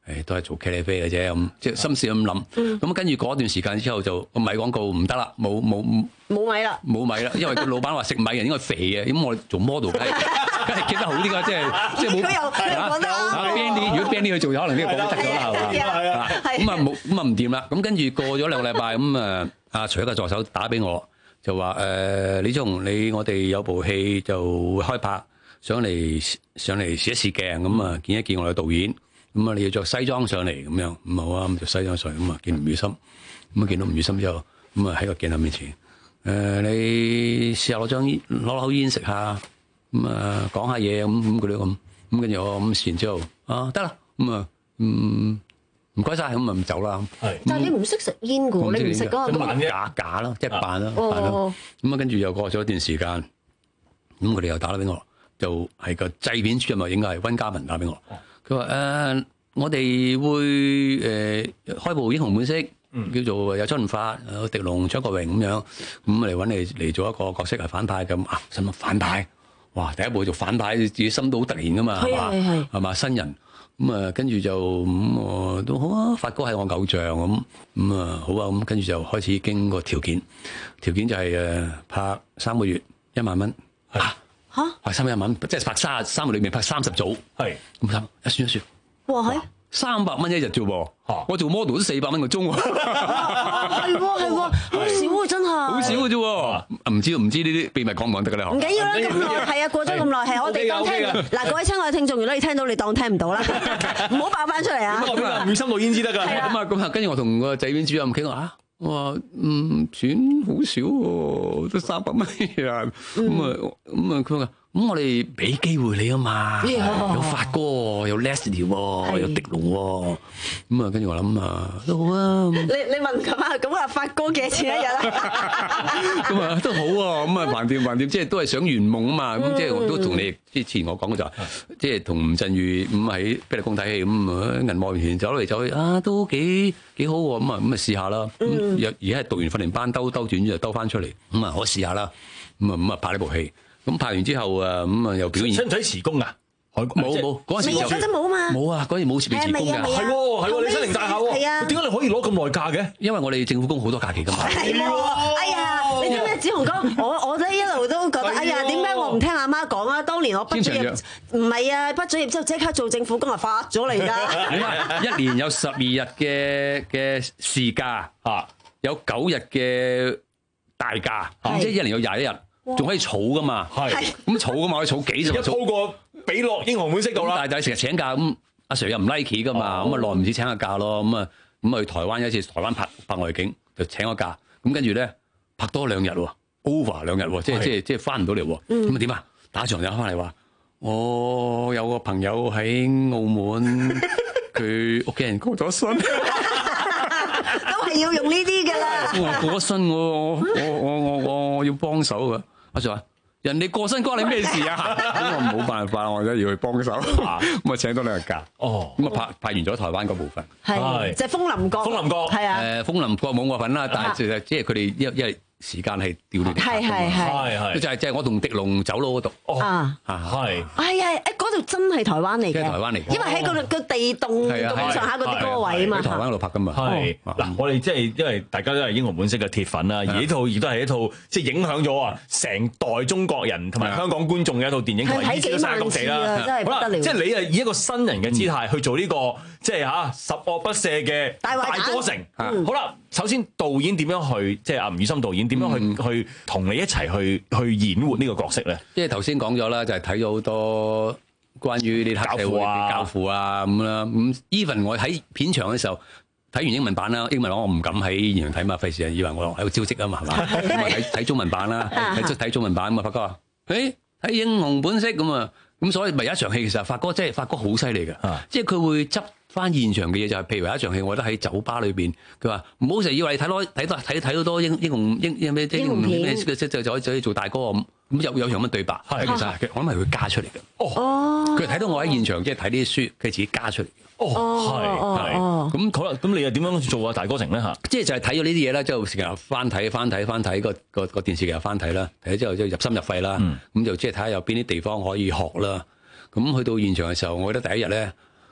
誒都係做茄喱啡嘅啫咁，即係心思咁諗。咁跟住嗰段時間之後就個米廣告唔得啦，冇冇冇米啦， 冇米啦，因為個老闆話食米人應該肥嘅，咁我做 model 梗係梗係 keep 得好啲㗎，即係即係冇。佢又佢又講得啱。Benny 如果 Benny 去做，可能呢個廣告得咗啦，係嘛？係啊，咁啊冇咁啊唔掂啦。咁跟住過咗兩個禮拜，咁啊阿徐一個助手打俾我，就話誒李忠，你我哋有部戲就開拍，上嚟上嚟試一試鏡，咁啊見一見我哋導演。咁啊，你要着西裝上嚟咁樣，咁好啊，咁着西裝上嚟，咁啊見吳宇森，咁啊見到吳宇森之後，咁啊喺個鏡頭面前，誒、呃、你試下攞張煙，攞口煙食下，咁啊講下嘢咁咁嗰啲咁，咁跟住我咁試完之後，啊得啦，咁啊嗯唔該晒，咁啊唔走啦。係， 但係你唔識食煙嘅喎，你唔食嗰個假假咯，即係扮咯， 哦扮咯。咁啊跟住又過咗一段時間，咁佢哋又打咗俾我，就係個製片主任啊，應該係溫家文打俾我。佢話誒，我哋會誒、呃、開部英雄本色，嗯、叫做有周潤發、有狄龍、張國榮咁樣，咁嚟揾你嚟做一個角色係反派咁啊！使乜反派？哇！第一部做反派，自己心都好突然噶嘛，係嘛？係嘛？新人咁啊，跟住就咁啊都好啊！發哥係我偶像咁，咁啊好啊！咁跟住就開始經過條件，條件就係誒拍三個月一萬蚊。嚇！拍三百蚊，即係拍三三個裏面拍三十組，係咁三一算一算，哇係三百蚊一日啫喎！我做 model 都四百蚊個鐘喎， 係喎係喎，好少啊真係， 好少嘅啫喎，唔知唔知呢啲秘密講唔講得㗎咧？ 唔緊要啦，咁耐係啊，過咗咁耐係我哋當聽嗱，各位親愛嘅聽眾，如果你聽到你當聽唔到啦，唔好爆翻出嚟啊！ 咁啊，吳宇森導演知得㗎，咁啊咁啊，跟住我同個製片主任傾話啊。我話嗯錢好少喎，都三百蚊啊！咁啊咁啊，佢話咁我哋俾機會你啊嘛，有發哥，有 Leslie 喎，有狄龍喎，咁啊跟住我諗啊都好啊。 你你問咁啊，咁啊發哥幾錢一日啊？ 咁啊都好喎，咁啊橫掂橫掂，即係都係想圓夢啊嘛。咁即係我都同你之前我講嘅就係，即係同吳鎮宇咁喺霹靂宮睇戲咁啊，銀幕面前走嚟走去啊，都幾幾好喎。咁啊咁啊試下啦。而而家係讀完訓練班，兜兜轉就兜翻出嚟。咁啊我試下啦。咁啊咁啊拍呢部戲。咁拍完之後啊，咁啊又表演。使唔使辭工啊？冇冇，嗰陣時嗰陣冇啊嘛。 冇啊，嗰陣冇辭別辭工㗎。 係喎係喎，你新寧大校喎。係啊。點解你可以攞咁耐假嘅？因為我哋政府工好多假期㗎嘛。 係喎。哎呀，你知唔知子雄哥？我我咧一路都覺得，哎呀，點解我唔聽阿媽講啊？當年我畢咗業，唔係啊，畢咗業之後即刻做政府工啊，發咗嚟㗎。 一年有十二日嘅嘅事假啊，有九日嘅大假，即係一年有廿一日。仲可以儲噶嘛？係咁儲噶嘛？可以儲幾十日？一鋪過俾落英雄本色度啦。但係成日請假咁，阿 Sir 又唔 like 噶嘛？咁啊耐唔止請下假咯。咁啊咁去台灣一次，台灣拍拍外景就請個假。咁跟住咧拍多兩日喎 ，over 兩日喎，即係即係即係翻唔到嚟喎。咁啊點啊？打場電話翻嚟話，我有個朋友喺澳門，佢屋企人過咗身。 都係要用呢啲㗎啦。 我過咗身，我我我我我我要幫手㗎。阿 Sir 話：人哋過身關你咩事啊？咁我冇辦法，我而家要去幫手，咁啊請多兩日假。哦，咁啊拍拍完咗台灣嗰部分， 係就係楓林閣。楓林閣係啊。誒， 楓林閣冇我份啦，但係其實即係佢哋因因為時間係調亂。 係係係係。 就係即係我同狄龍走佬嗰度。哦。啊。係。 係啊！誒嗰度真係台灣嚟嘅。 即係台灣嚟嘅。 因為喺個個地洞咁上下嗰啲嗰個位啊嘛。 喺台灣嗰度拍㗎嘛。 係。嗱，我哋即係因為大家都係英雄本色嘅鐵粉啦，而呢套亦都係一套即係影響咗啊成代中國人同埋香港觀眾嘅一套電影，同埋意思都世界各地啦。好啦，即係你啊以一個新人嘅姿態去做呢個即係嚇十惡不赦嘅大哥城。好啦，首先導演點樣去即係阿吳宇森導演點樣去去同你一齊去去演活呢個角色咧？ 即係頭先講咗啦，就係睇咗好多關於呢黑社會嘅教父啊咁啦。咁 even 我喺片場嘅時候睇完英文版啦，英文版我唔敢喺現場睇嘛，費事人以為我喺度招積啊嘛，係嘛？咁啊睇睇中文版啦，睇睇中文版咁啊，發哥話：誒睇英雄本色咁啊，咁所以咪有一場戲其實發哥即係發哥好犀利嘅，即係佢會執翻現場嘅嘢，就係譬如話一場戲，我覺得喺酒吧裏邊，佢話唔好成日以為睇多睇多睇睇到多英英雄英英咩英雄咩就就就可以就可以做大哥咁，咁有有樣乜對白，其實我諗係佢加出嚟嘅。哦，佢睇到我喺現場即係睇啲書，佢自己加出嚟。哦，係係。咁好啦，咁你又點樣做啊大哥城咧嚇？即係就係睇咗呢啲嘢啦，之後成日翻睇翻睇翻睇個個個電視劇又翻睇啦，睇咗之後即係入心入肺啦。咁就即係睇下有邊啲地方可以學啦。咁去到現場嘅時候，我覺得第一日咧。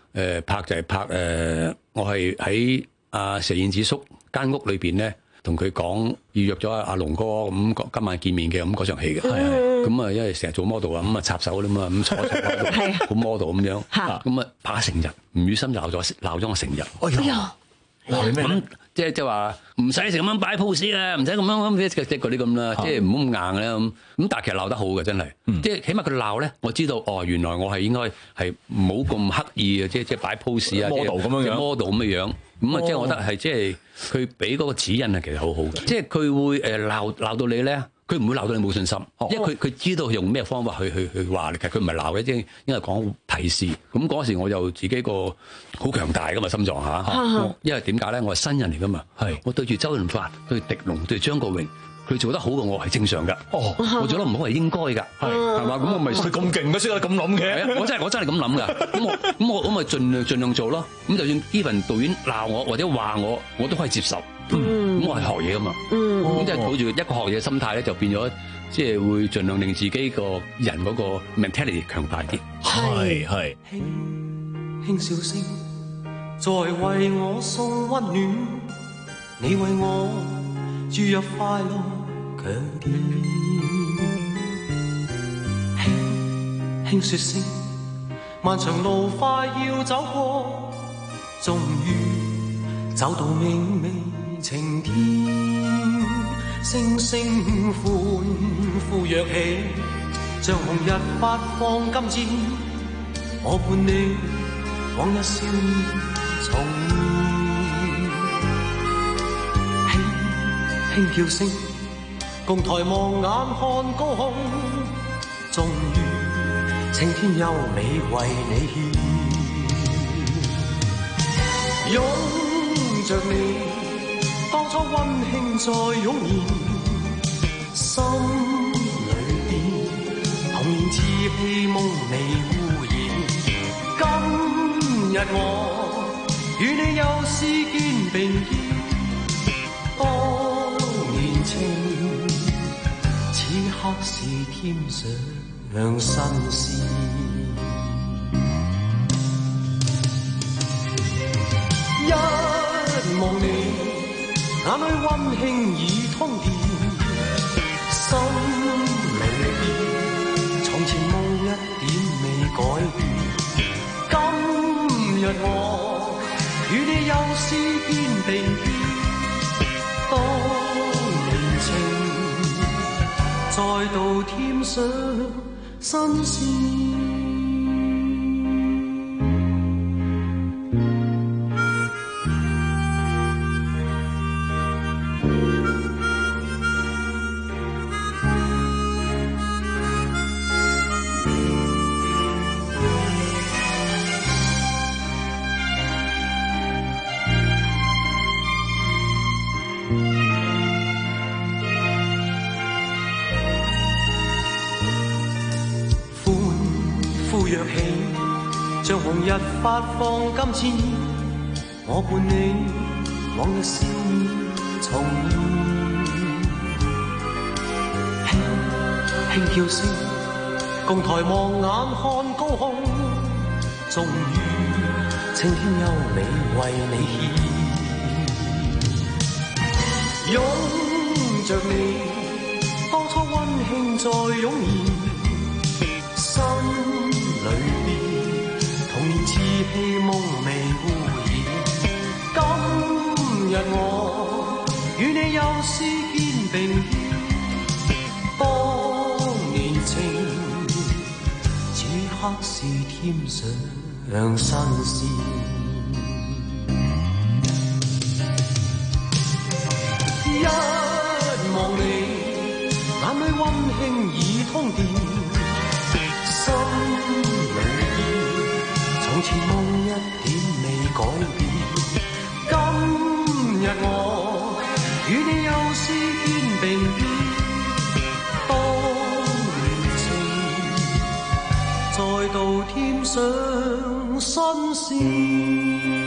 誒拍就係拍誒、呃，我係喺阿石燕子叔間屋裏邊咧，同佢講預約咗阿阿龍哥咁今晚見面嘅咁嗰場戲嘅。係係。咁啊，因為成日做 model 啊，咁啊插手啦嘛，咁坐坐喺度，好 model 咁樣。咁啊拍成日，吳宇森鬧咗鬧咗我成日。哎呀！鬧你咩？咁即係即係話唔使成咁樣擺 pose 啊，唔使咁樣咁即係嗰啲咁啦，即係唔好咁硬啦咁。咁但係其實鬧得好嘅真係，即係起碼佢鬧咧，我知道哦，原來我係應該係冇咁刻意嘅，即係即係擺 pose 啊，model 咁樣樣，model 咁嘅樣。咁啊，即係我覺得係即係佢俾嗰個指引係其實好好嘅，即係佢會誒鬧鬧到你咧。佢唔會鬧到你冇信心，因為佢佢知道用咩方法去去去話你。其實佢唔係鬧嘅，即係因為講提示。咁嗰時我就自己個好強大噶嘛心臟嚇，因為點解咧？我係新人嚟噶嘛，我對住周潤發、對狄龍、對張國榮，佢做得好過我係正常噶。哦，我做得唔好係應該㗎，係係嘛？咁我咪佢咁勁嘅，識得咁諗嘅。我真係我真係咁諗㗎。咁我咁我咁咪盡量盡量做咯。咁就算 even 導演鬧我或者話我，我都可以接受。咁我係學嘢㗎嘛。咁即係抱住一個學嘢嘅心態咧，就變咗即係會盡量令自己個人嗰個 mentality 強大啲。 係係。 輕輕笑聲，在為我送溫暖，你為我注入快樂強電。輕輕說聲，漫長路快要走過，終於走到明媚晴天。聲聲歡呼躍起，像紅日發放金箭，我伴你往日笑面重現。輕輕叫聲，共抬望眼看高空，終於青天優美為你獻。擁着你，當初溫馨再湧現，心裏邊童年稚氣夢未污染。今日我與你又試肩並肩，當年情此刻是添上新鮮。一望你，眼裏溫馨已通電，心裏邊從前夢一點未改變。今日我與你又試肩並肩，當年情再度添上新鮮。像紅日發放金箭，我伴你往日笑面重現。輕輕叫聲，共抬望眼看高空，終於青天優美為你獻。擁着你，當初溫馨再湧現，心裏邊童年稚氣夢未污染。今日我與你又試肩並肩，當年情此刻是添上新鮮。一望你，眼裏溫馨已通電，心裏從前夢一點未改變。今日我與你又試肩並肩，當年情再度添上新鮮。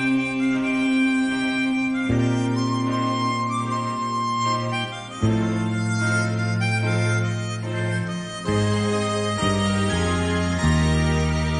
嗰日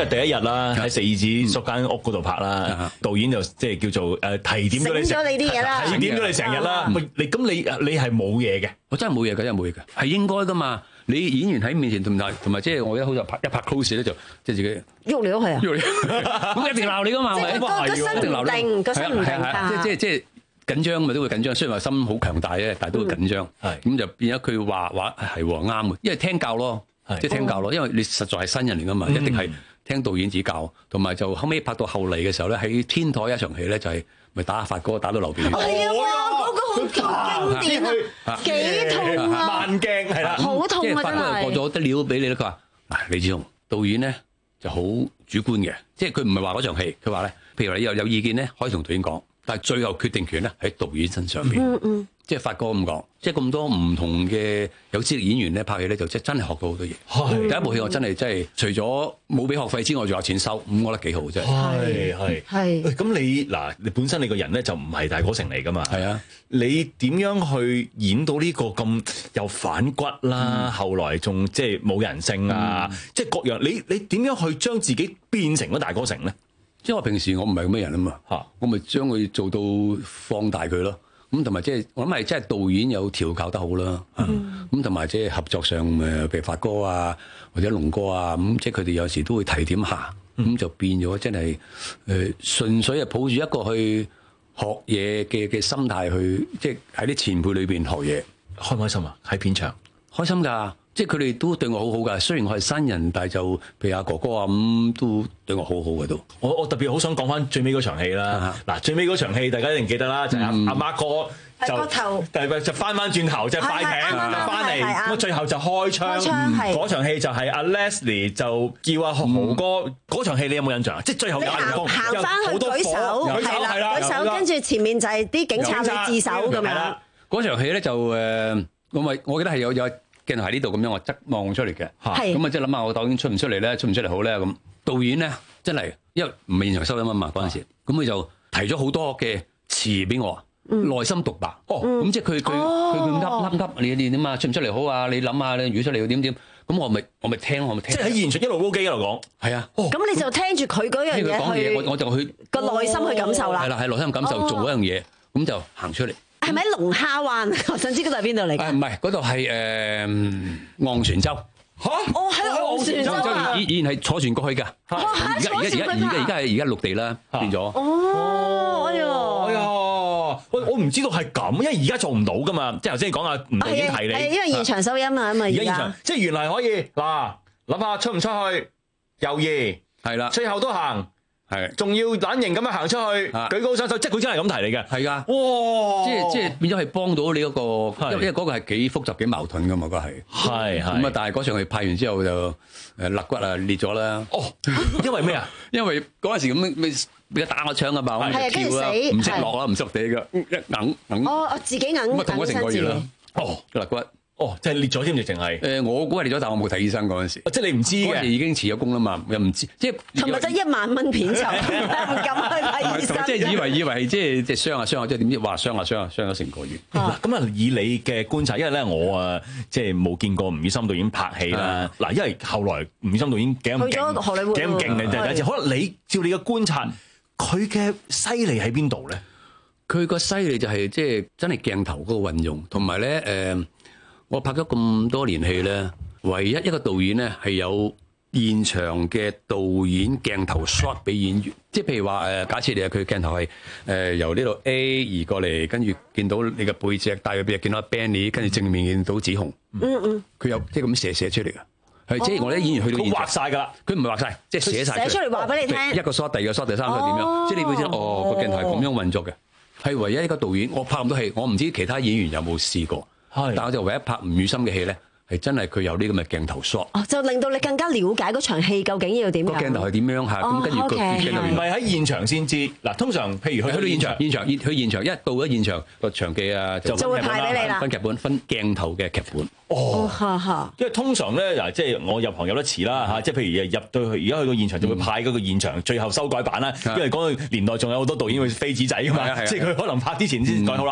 日第一日啦，喺四子叔間屋嗰度拍啦，導演就即係叫做誒提點咗你， 醒咗你啲嘢啦， 提點咗你成日啦。喂，你咁你你係冇嘢嘅？ 我真係冇嘢嘅，真係冇嘢嘅，係應該噶嘛。你演員喺面前同埋同埋即係我一好就拍一拍 close 咧就即係自己喐嚟喐去啊， 喐嚟，咁一定鬧你噶嘛，係咪？ 個心唔定，個心唔定， 即係即係即係緊張咪都會緊張，雖然話心好強大咧，但係都會緊張。係咁就變咗佢話話係啱嘅，因為聽教咯，即係聽教咯，因為你實在係新人嚟噶嘛，一定係聽導演指教，同埋就後尾拍到後嚟嘅時候咧，喺天台一場戲咧就係咪打阿發哥打到流鼻血。 係啊，嗰個好經典啊，幾痛啊， 慢鏡係啦， 好痛啊，真係。 即係發哥又過咗啲料俾你咧，佢話：嗱，李子雄導演咧就好主觀嘅，即係佢唔係話嗰場戲，佢話咧，譬如你有有意見咧，可以同導演講，但係最後決定權咧喺導演身上邊。嗯嗯。即係發哥咁講，即係咁多唔同嘅有資歷演員咧拍戲咧，就真真係學到好多嘢。係第一部戲我真係真係除咗冇俾學費之外，仲有錢收，咁我覺得幾好啫。 係係係。喂，咁你嗱，你本身你個人咧就唔係大哥成嚟噶嘛？係啊。你點樣去演到呢個咁又反骨啦？嗯、後來仲即係冇人性啊！嗯、即係各樣，你你點樣去將自己變成咗大哥成咧？ 即係我平時我唔係咁嘅人啊嘛，嚇，我咪將佢做到放大佢咯。咁同埋即係我諗係即係導演有調教得好啦，咁同埋即係合作上誒，譬如發哥啊或者龍哥啊，咁即係佢哋有時都會提點下，咁、嗯、就變咗真係誒純粹係抱住一個去學嘢嘅嘅心態去，即係喺啲前輩裏邊學嘢， 開唔開心啊？喺片場開心㗎。即係佢哋都對我好好㗎，雖然我係新人，但係就譬如阿哥哥啊咁，都對我好好嘅都。 我我特別好想講翻最尾嗰場戲啦。嗱、uh-huh. 最尾嗰場戲大家一定記得啦，就係阿阿 Mark 哥就但係就翻翻轉頭，即係快艇就翻嚟，咁最後就開槍。嗰場戲就係阿 Leslie 就叫阿豪哥嗰場戲，你有冇印象啊？即係最後有行行翻去舉手，係啦，舉手跟住前面就係啲警察去自首咁樣。 嗰場戲咧就誒，我咪我記得係有有。鏡頭喺呢度咁樣，我側望出嚟嘅，咁啊即係諗下我導演出唔出嚟咧，出唔出嚟好咧咁。導演咧真係，因為唔係現場收音啊嘛嗰陣時，咁佢就提咗好多嘅詞俾我，內心獨白。哦，咁即係佢佢佢佢噏噏噏，你你點啊？出唔出嚟好啊？你諗下，你如果出嚟要點點？咁我咪我咪聽，我咪聽。 即係喺現場一路撈機一路講。係啊。 咁你就聽住佢嗰樣嘢去。 佢講嘢，我我就去個內心去感受啦。 係啦，係內心感受做嗰樣嘢，咁就行出嚟。 係咪喺龍蝦灣？我想知嗰度係邊度嚟㗎？ 唔係，嗰度係誒昂船洲。 嚇！ 哦，喺昂船洲啊！ 以以前係坐船過去㗎。而家而家而家而家而家係而家陸地啦，變咗。 哦，哎呀， 哎呀，喂，我唔知道係咁，因為而家做唔到㗎嘛。即係頭先講下吳導演提你， 係因為現場收音啊嘛。而家現場即係原來可以嗱，諗下出唔出去，猶豫係啦，最後都行。係，仲要懶型咁樣行出去，舉高雙手，即係佢真係咁提你嘅。係㗎，哇！ 即係即係變咗係幫到你嗰個，因為嗰個係幾複雜幾矛盾㗎嘛，嗰個係。係係。咁啊，但係嗰場戲拍完之後就誒肋骨啊裂咗啦。哦， 因為咩啊？ 因為嗰陣時咁咪俾打我槍啊嘛，我咪跳啦，唔識落啦，唔識地嘅，一硬硬。 哦，我自己硬。 咁啊，痛咗成個月啦。哦，肋骨。 哦，即係裂咗添，直情係。 誒，我估係裂咗，但我冇睇醫生嗰陣時。 即係你唔知嘅。 嗰陣時已經辭咗工啦嘛，又唔知，即係。 同埋得一萬蚊片酬，唔敢去睇醫生。 即係以為以為係即係即係傷下傷下，即係點知話傷下傷下傷咗成個月。 嗱，咁啊以你嘅觀察，因為咧我啊即係冇見過吳宇森導演拍戲啦。嗱，因為後來吳宇森導演幾咁勁，幾咁勁嘅就第一次。可能你照你嘅觀察，佢嘅犀利喺邊度咧？ 佢個犀利就係即係真係鏡頭嗰個運用，同埋咧誒。我拍咗咁多年戲咧，唯一一個導演咧係有現場嘅導演鏡頭 shot 俾演員，即係譬如話誒，假設你係佢鏡頭係誒由呢度 A 移過嚟，跟住見到你嘅背脊，大約邊見到 Benny， 跟住正面見到子紅，嗯嗯，佢有即係咁寫寫出嚟嘅，係即係我哋啲演員去到現場， 佢畫曬㗎啦， 佢唔係畫晒，即係寫晒， 寫出嚟話俾你聽， 一個 shot，第二個 shot，第三個點樣，即係你會知道哦個鏡頭係咁樣運作嘅，係唯一一個導演，我拍咁多戲，我唔知其他演員有冇試過。但我就唯一拍吳宇森嘅戲咧，係真係佢有呢咁嘅鏡頭 shot， 哦，就令到你更加了解嗰場戲究竟要點樣。 個鏡頭係點樣嚇？咁跟住個鏡頭唔係喺現場先知。嗱，通常譬如去去到現場，現場去現場，一到咗現場個場記啊，就就會派俾你啦， 分劇本，分鏡頭嘅劇本。 哦，因為通常咧嗱，即係我入行入得遲啦嚇，即係譬如入到去而家去到現場就會派嗰個現場最後修改版啦，因為嗰個年代仲有好多導演會飛紙仔㗎嘛，即係佢可能拍之前先改好啦。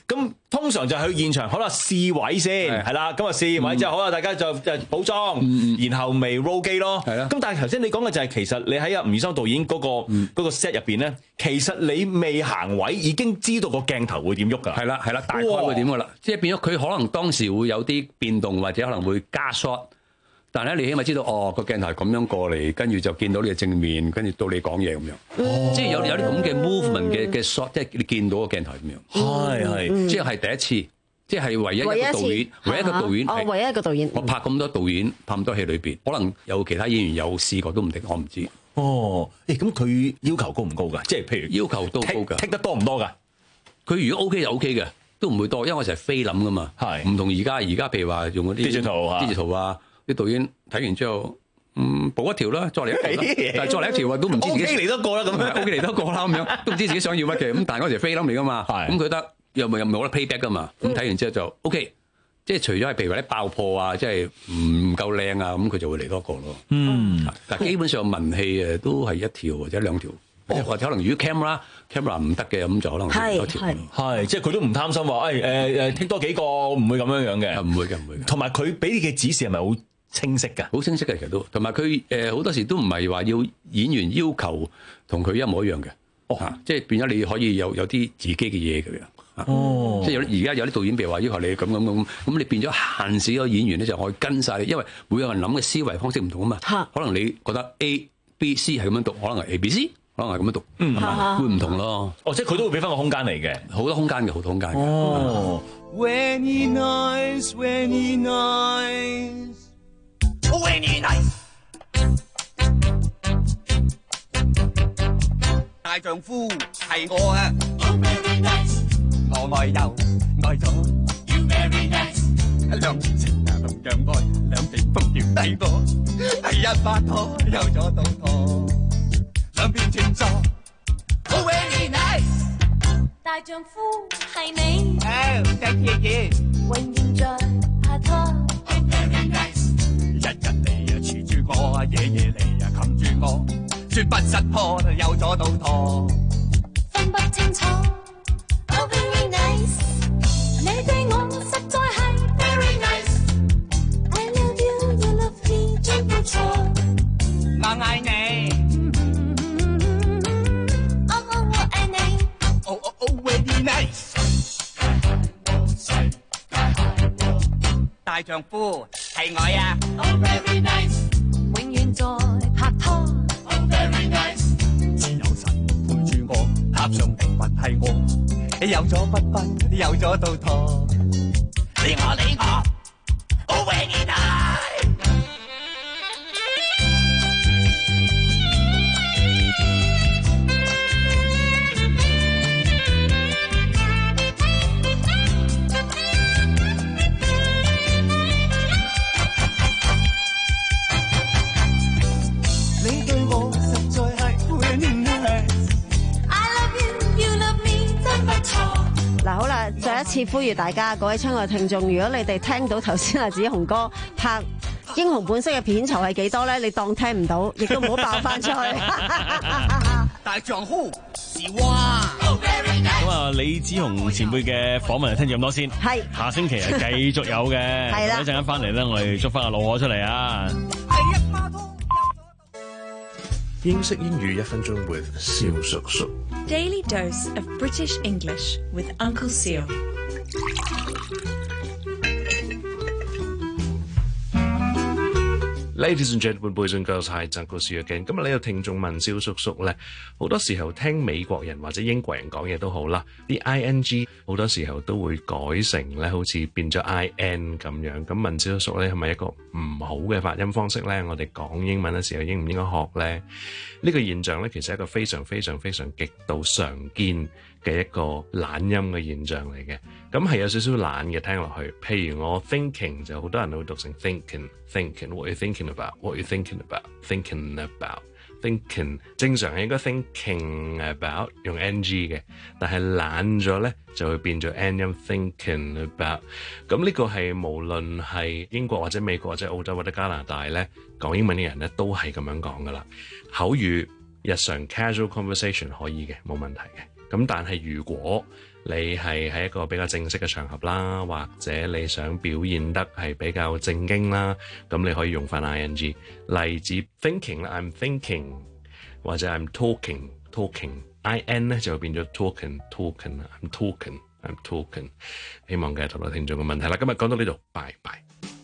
咁通常就去現場，好啦試位先，係啦，咁啊試完位之後，好啦，大家就就補妝，然後咪 roll 機咯。係啦。咁但係頭先你講嘅就係其實你喺阿吳宇森導演嗰個嗰個 set 入邊咧，其實你未行位已經知道個鏡頭會點喐㗎。 係啦係啦，大概會點㗎啦，即係變咗佢可能當時會有啲變動，或者可能會加 shot。但係咧，你起碼知道哦，個鏡頭係咁樣過嚟，跟住就見到你嘅正面，跟住到你講嘢咁樣，哦、即係有有啲咁嘅 movement 嘅嘅 shot，即係你見到個鏡頭咁樣。係係、嗯，即係第一次，即係唯一一個導演，唯一一個導演， 哦，唯一一個導演。 我拍咁多導演，拍咁多戲裏邊，可能有其他演員有試過都唔定，我唔知。 哦，誒咁佢要求高唔高㗎？即係譬如要求都高㗎， 剔得多唔多㗎？ 佢如果 OK 就 OK 嘅，都唔會多，因為我成日菲林㗎嘛。係唔同而家，而家譬如話用嗰啲 digital digital 啊。啲導演睇完之後，嗯，補一條啦，再嚟一條啦，但係再嚟一條啊，都唔知自己 OK 嚟多個啦，咁樣 OK 嚟多個啦，咁樣都唔知自己想要乜嘅。咁但係嗰時菲林嚟噶嘛，咁佢得又咪又冇得 playback 噶嘛。咁睇完之後就 OK，即係除咗係譬如話啲爆破啊，即係唔夠靚啊，咁佢就會嚟多個咯。嗯，但係基本上文戲誒都係一條或者兩條。或者可能如果 camera camera 唔得嘅，咁就可能會多條。 係，即係佢都唔貪心話，誒誒誒剔多幾個，唔會咁樣樣嘅。 唔會嘅，唔會嘅。同埋佢俾你嘅指示係咪好清晰㗎？ 好清晰嘅，其實都。同埋佢誒好多時都唔係話要演員要求同佢一模一樣嘅。哦，即係變咗你可以有有啲自己嘅嘢咁樣。哦，即係有而家有啲導演譬如話要求你咁咁咁，咁你變咗限死咗演員咧，就可以跟晒你，因為每個人諗嘅思維方式唔同啊嘛。可能你覺得 A、B、C 係咁樣讀，可能係 A、B、C。可能係咁樣讀，嗯，會唔同咯。 哦，即係佢都會俾翻個空間嚟嘅， 好多空間嘅，好多空間嘅。 哦。When he nice, when he nice, when he nice。大丈夫係我啊 ，Oh very nice， 我愛又愛咗 ，You very nice， 兩邊情啊同樣愛，兩邊風調低過，第一把拖有咗到拖。兩邊情作 ，Oh very nice， 大丈夫係你， 哦，隻爺爺， 永遠在拍拖 ，Oh very nice， 日日嚟啊黐住我，夜夜嚟啊冚住我，絕不失破，有咗到拖， 分不清楚 ，Oh very nice， 你對我實在係 very nice，I love you, you love me， 真不錯， 我愛你。Oh, oh, oh, very nice。大丈夫係我呀 ，Oh very nice， 永遠在拍拖 ，Oh very nice， 自有神陪住我，塔上平凡係我，有咗不分，有咗到拖，你我你我 ，Oh very nice。 嗱，好啦，再一次呼籲大家，各位親愛聽眾，如果你哋聽到頭先阿子雄哥拍《英雄本色》嘅片酬係幾多咧？你當聽唔到，亦都唔好爆翻出去。 大丈夫是哇！ 咁啊，李子雄前輩嘅訪問就聽住咁多先。 係， 下星期係繼續有嘅。 係啦， 一陣間翻嚟咧，我哋捉翻阿老可出嚟啊！ 英式英語一分鐘 with 蕭叔叔。 Daily dose of British English with Uncle Seal。 Ladies and gentlemen, boys and girls, hi, Uncle Seal again。今日呢個聽眾問蕭叔叔咧，好多時候聽美國人或者英國人講嘢都好啦，啲 ing 好多時候都會改成咧，好似變咗 in 咁樣。咁問蕭叔叔咧，係咪一個唔好嘅發音方式咧？我哋講英文嘅時候應唔應該學咧？呢個現象咧，其實係一個非常非常非常極度常見嘅一個懶音嘅現象嚟嘅，咁係有少少懶嘅聽落去。譬如我 thinking 就好多人都會讀成 thinking，thinking，what you thinking about，what you thinking about，thinking about，thinking 正常係應該 thinking about 用 ng 嘅，但係懶咗咧就會變咗 n 音 thinking about。咁呢個係無論係英國或者美國或者澳洲或者加拿大咧講英文嘅人咧都係咁樣講噶啦。口語日常 casual conversation 可以嘅，冇問題嘅。 咁但係如果你係喺一個比較正式嘅場合啦，或者你想表現得係比較正經啦，咁你可以用翻 I N G。例子 thinking I'm thinking， 或者 I'm talking talking。I N 咧就變咗 talking talking I'm talking I'm talking。希望繼續答到聽眾嘅問題啦。今日講到呢度，拜拜。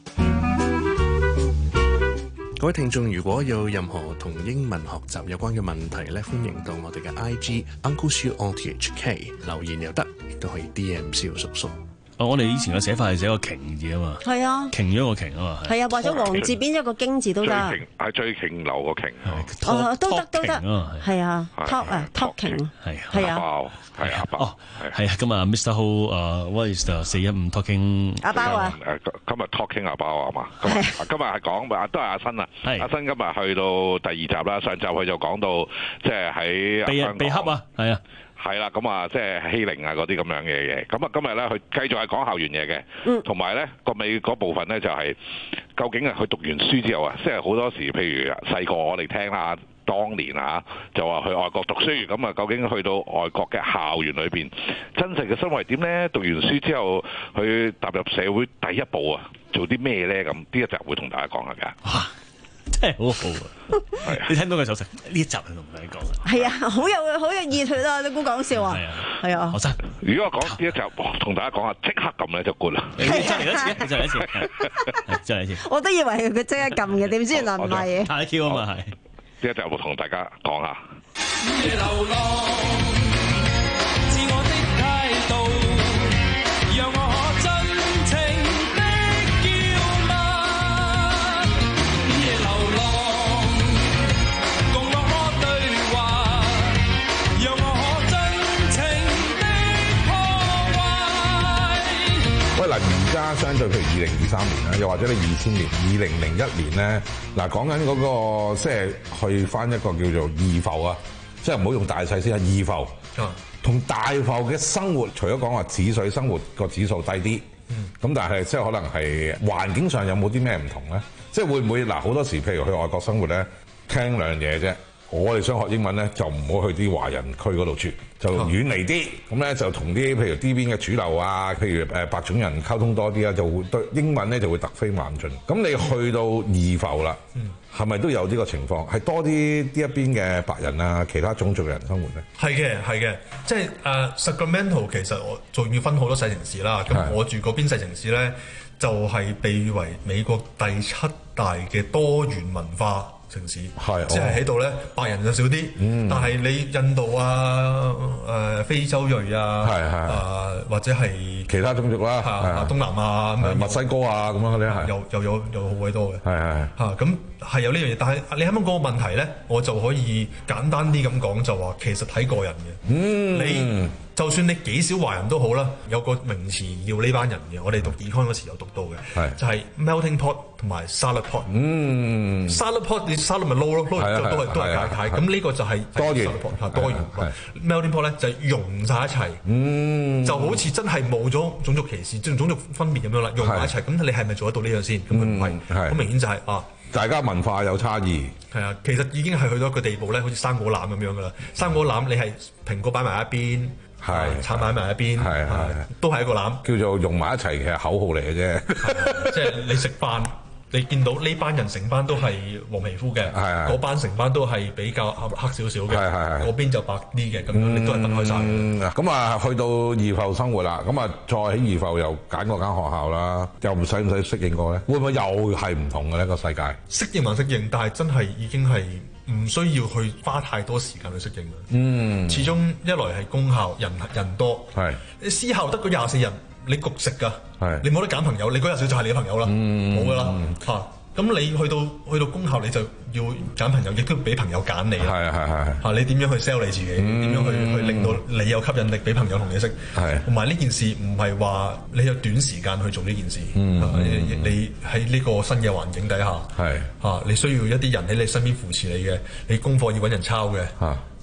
各位聽眾，如果有任何同英文學習有關嘅問題咧，歡迎到我哋嘅 I G Uncle Siu O T H K 留言又得，亦都可以 D M 蕭叔叔。 哦，我哋以前嘅寫法係寫個瓊字啊嘛， 係啊， 瓊咗個瓊啊嘛， 係啊，或者王字變咗個經字都得， 係最瓊流個瓊， 哦都得都得，係啊 ，talk 啊 talking，係係啊， 係阿包， 哦係啊，今日 Mister Ho 誒 what is the 四一五 talking 阿包啊， 誒今日 talking 阿包啊嘛，今日今日係講都係阿新啊，阿新今日去到第二集啦，上集佢就講到即係喺被被恰啊，係啊。 係啦，咁啊，即係欺凌啊嗰啲咁樣嘅嘢。咁啊，今日咧佢繼續係講校園嘢嘅，同埋咧個尾嗰部分咧就係、是、究竟係佢讀完書之後啊，即係好多時譬如細個我哋聽啦，當年啊就話去外國讀書，咁啊究竟去到外國嘅校園裏邊，真實嘅生活係點咧？讀完書之後去踏入社會第一步啊，做啲咩咧？咁呢一集會同大家講下㗎。 真係好好啊！你聽到嘅手勢呢一集係同你講嘅， 係啊，好有好有熱血啊！你估講笑啊？係啊， 學生， 如果我講呢一集同大家講下，即刻撳咧就 good 啦！ 再嚟一次，再嚟一次，再嚟一次。 我都以為佢即刻撳嘅，點知原來唔係嘅。 太 Q 啊嘛係。 呢一集會同大家講下。 流浪，自我的態度，讓我可真情的叫問。夜流浪，共我可對話，讓我可真情的破壞。 喂嗱，而家相對譬如二零二三年啦，又或者你二千年、二零零一年咧，嗱講緊嗰個即係去翻一個叫做二浮啊。即係唔好用大細先啊，二浮同大浮嘅生活，除咗講話指水生活個指數低啲，咁、嗯、但係即係可能係環境上有冇啲咩唔同咧？即係會唔會嗱好多時，譬如去外國生活咧，聽兩樣嘢啫。我哋想學英文咧，就唔好去啲華人區嗰度住，就遠離啲。咁咧就同啲譬如呢邊嘅主流啊，譬如誒白種人溝通多啲啊，就會對英文咧就會突飛猛進。咁你去到二浮啦，係咪、嗯、都有呢個情況？係多啲呢一邊嘅白人啊，其他種族嘅人生活咧？ 係嘅，係嘅，即係誒、uh, Sacramento 其實我仲要分好多細城市啦。咁我住嗰邊細城市咧，就係、是、被譽為美國第七大嘅多元文化城市，係即係喺度咧，白人就少啲，嗯、但係你印度啊、誒、呃、非洲裔啊、係係啊或者係其他種族啦，嚇、啊、東南亞咁樣，墨西哥啊咁樣嗰啲係，又又有又好鬼多嘅，係係嚇咁係有呢樣嘢，但係你啱啱嗰個問題咧，我就可以簡單啲咁講，就話其實睇個人嘅，嗯，你就算你幾少華人都好啦，有個名詞叫呢班人嘅，我哋讀 econ 嗰時有讀到嘅，係就係 melting pot 同埋 salad pot，嗯 salad pot 你 salad 咪撈咯，撈完之後都係都係解解，咁呢個就係多元嚇多元 melting pot 咧就係融晒一齊，嗯，就好似真係冇咗種族歧視、種種族分別咁樣啦，融埋一齊，咁你係咪做得到呢樣先？咁唔係，好明顯就係啊。 大家文化有差異， 係啊，其實已經係去到一個地步咧，好似生果籃咁樣噶啦。生果籃你係蘋果擺埋一邊，係橙擺埋一邊，係係都係一個籃， 叫做融埋一齊嘅口號嚟嘅啫。 即係你食飯，你見到呢班人成班都係黃皮膚嘅，嗰班成班都係比較黑少少嘅，嗰邊就白啲嘅，咁樣你都係分開晒。 咁啊，去到二浮生活啦，咁啊，再喺二浮又揀過間學校啦，又唔使唔使適應過咧？會唔會又係唔同嘅呢個世界？ 適應還適應，但係真係已經係唔需要去花太多時間去適應啦。嗯，始終一來係公校人人多，係你私校得嗰廿四人。你焗食㗎，係你冇得揀朋友，你嗰日少就係你嘅朋友啦，冇㗎啦嚇。咁你去到去到公校，你就要揀朋友，亦都俾朋友揀你啦。係係係嚇，你點樣去 sell 你自己？點樣去去令到你有吸引力，俾朋友同你識？係同埋呢件事唔係話你有短時間去做呢件事。你喺呢個新嘅環境底下，係嚇，你需要一啲人喺你身邊扶持你嘅，你功課要揾人抄嘅嚇。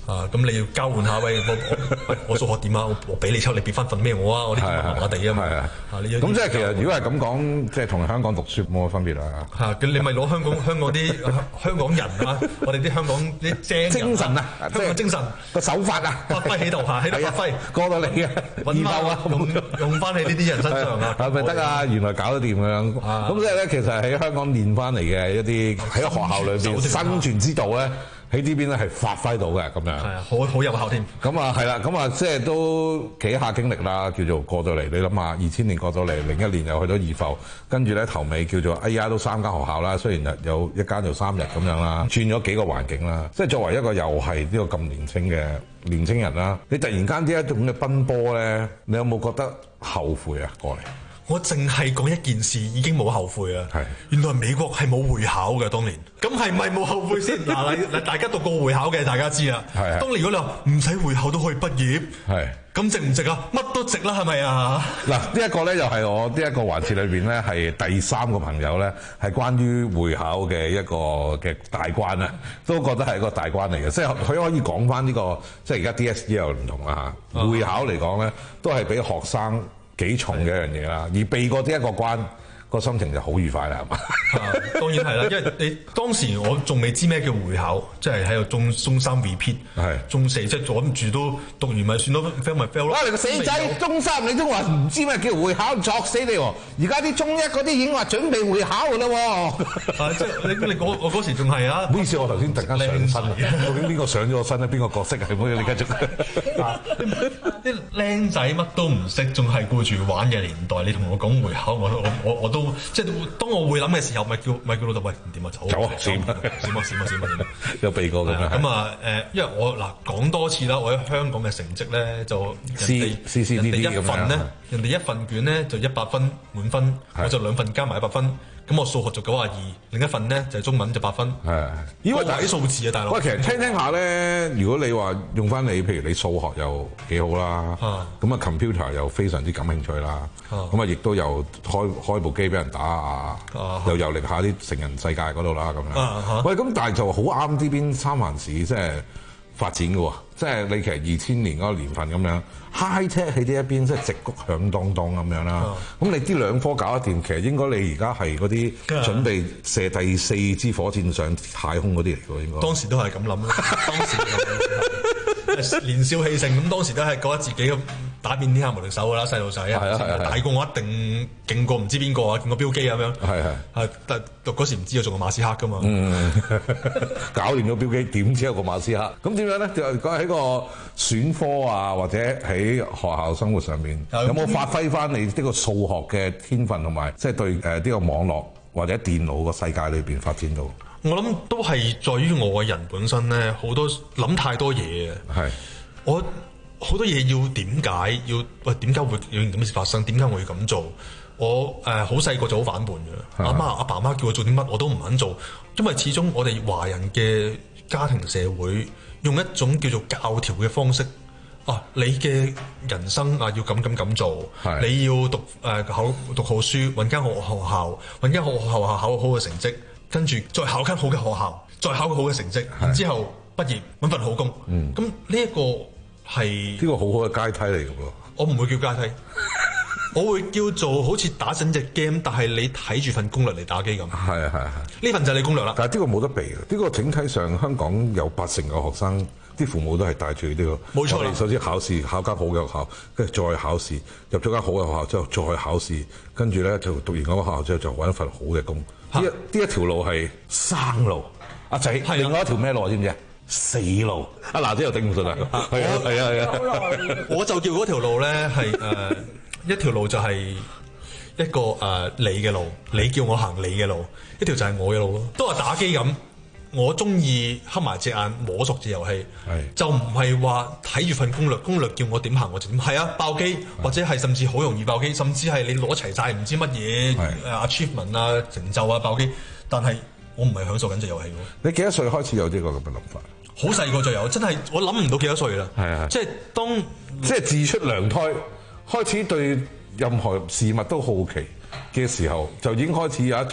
啊，咁你要交換下喂，我我我數學點啊？我我俾你抽，你俾翻份咩我啊？我啲麻麻地啊嘛。啊， 咁即係其實如果係咁講，即係同香港讀書冇乜分別啦。 嚇，咁你咪攞香港香港啲香港人啊，我哋啲香港啲精精神啊， 香港精神個手法啊， 發揮喺度嚇，喺度發揮過到嚟啊， 揾翻啊，用用翻喺呢啲人身上啊， 係咪得啊？原來搞得掂咁樣。咁即係咧，其實喺香港練翻嚟嘅一啲喺學校裏邊生存之道咧。喺呢邊咧係發揮到嘅咁樣， 係啊，好好有效添。 咁啊係啦，咁啊即係都幾下經歷啦，叫做過到嚟。你諗下，二千年過到嚟，零一年又去到二埠，跟住咧頭尾叫做哎呀都三間學校啦，雖然有一間就三日咁樣啦，轉咗幾個環境啦。即係作為一個又係呢個咁年輕嘅年輕人啦，你突然間呢一種嘅奔波咧，你有冇覺得後悔啊？過嚟？ 我淨係講一件事已經冇後悔啊！ 係原來美國係冇會考嘅當年，咁係咪冇後悔先？嗱嗱，大家讀過會考嘅，大家知啦。係。當年如果你話唔使會考都可以畢業，係。咁值唔值啊？乜都值啦，係咪啊？ 嗱，呢一個咧又係我呢一個環節裏邊咧係第三個朋友咧係關於會考嘅一個嘅大關啊，都覺得係一個大關嚟嘅，即係佢可以講翻呢個，即係而家 D S E 又唔同啦嚇。會考嚟講咧，都係俾學生幾重嘅一樣嘢啦，而避過呢一個關，個心情就好愉快啦，係嘛？ 啊，當然係啦，因為你當時我仲未知咩叫會考，即係喺度中中三 repeat， 係中四即係阻唔住都讀完咪算咯 ，fail 咪 fail 咯。 啊！你個死仔，中三你都話唔知咩叫會考，作死你喎！而家啲中一嗰啲已經話準備會考㗎啦喎。 啊，即係你你我我嗰時仲係啊！ 唔好意思，我頭先突然間上身啊！究竟邊個上咗個身咧？邊個角色啊？唔好，你繼續。 啲僆仔乜都唔識，仲係顧住玩嘅年代，你同我講會考，我我我我都即係當我會諗嘅時候，咪叫咪叫老豆喂唔掂啊，走走啊，閃閃啊閃啊閃啊！ 有避過咁樣。 咁啊誒，因為我嗱講多次啦，我喺香港嘅成績咧就人哋 C C D D 人哋一份咧，人哋一份卷咧就一百分滿分，我就兩份加埋一百分。咁我數學就九廿二，另一份咧就係中文就八分。係，因為睇數字啊，大佬。喂， 其實聽聽下咧，如果你話用翻你，譬如你數學又幾好啦，咁啊 computer 又非常之感興趣啦，咁啊亦都有開開部機俾人打啊，又遊歷下啲成人世界嗰度啦，咁樣。喂，咁但係就好啱呢邊三藩市即係發展嘅喎，即係你其實二千年嗰個年份咁樣 high tech 喺呢一邊即係矽谷響當當咁樣啦。咁你啲兩科搞得掂，其實應該你而家係嗰啲準備射第四支火箭上太空嗰啲嚟㗎，應該。 當時都係咁諗咯，當時年少氣盛咁，當時都係覺得自己打遍天下無敵手㗎啦，細路仔啊，大過我一定勁過唔知邊個啊，勁過標機咁樣。係係係，但讀嗰時唔知啊，仲有馬斯克㗎嘛。嗯， 搞掂咗標機，點知有個馬斯克？咁點樣咧？就講喺個選科啊，或者喺學校生活上面，有冇發揮翻你呢個數學嘅天分，同埋即係對誒呢個網絡或者電腦個世界裏邊發展到？ 我諗都係在於我個人本身咧，好多諗太多嘢啊。係我好多嘢要點解要喂？點解會有咁嘅事發生？點解我要咁做？我誒好細個就好反叛嘅，阿媽阿爸媽叫我做啲乜我都唔肯做，因為始終我哋華人嘅家庭社會用一種叫做教條嘅方式啊，你嘅人生啊要咁咁咁做，你要讀誒考、呃、讀好書，揾間好學校，揾間好學校考好嘅成績，跟住再考間好嘅學校，再考個好嘅成績，然之後畢業揾份好工。咁呢一個係呢個好好嘅階梯嚟嘅喎。 我唔會叫階梯。我會叫做好似打緊隻 game，但係你睇住份攻略嚟打機咁。係啊係啊係。呢份就係你攻略啦。 但係呢個冇得避嘅，呢、呢個整體上香港有八成嘅學生，啲父母都係帶住呢個。冇錯啦。首先考試，考間好嘅學校，跟住再考試，入咗間好嘅學校之後再考試，跟住咧就讀完嗰個學校之後就揾一份好嘅工。呢一呢一條路係生路。阿仔，另外一條咩路知唔知啊？死路。阿娜姐又頂唔順啦。係啊係啊係啊。 我就叫嗰條路咧係誒。一條路就係一個誒、呃、你嘅路，你叫我行你嘅路，一條就係我嘅路咯。都話打機咁，我中意黑埋隻眼摸索隻遊戲，就唔係話睇住份攻略，攻略叫我點行我就點。係啊，爆機或者係甚至好容易爆機，甚至係你攞齊晒唔知乜嘢誒 achievement 啊成就啊爆機，但係我唔係享受緊隻遊戲喎。 你幾多歲開始有呢個咁嘅諗法？ 好細個就有，真係我諗唔到幾多歲啦。係啊，即係當即係自出娘胎。開始對任何事物都好奇嘅時候，就已經開始有一種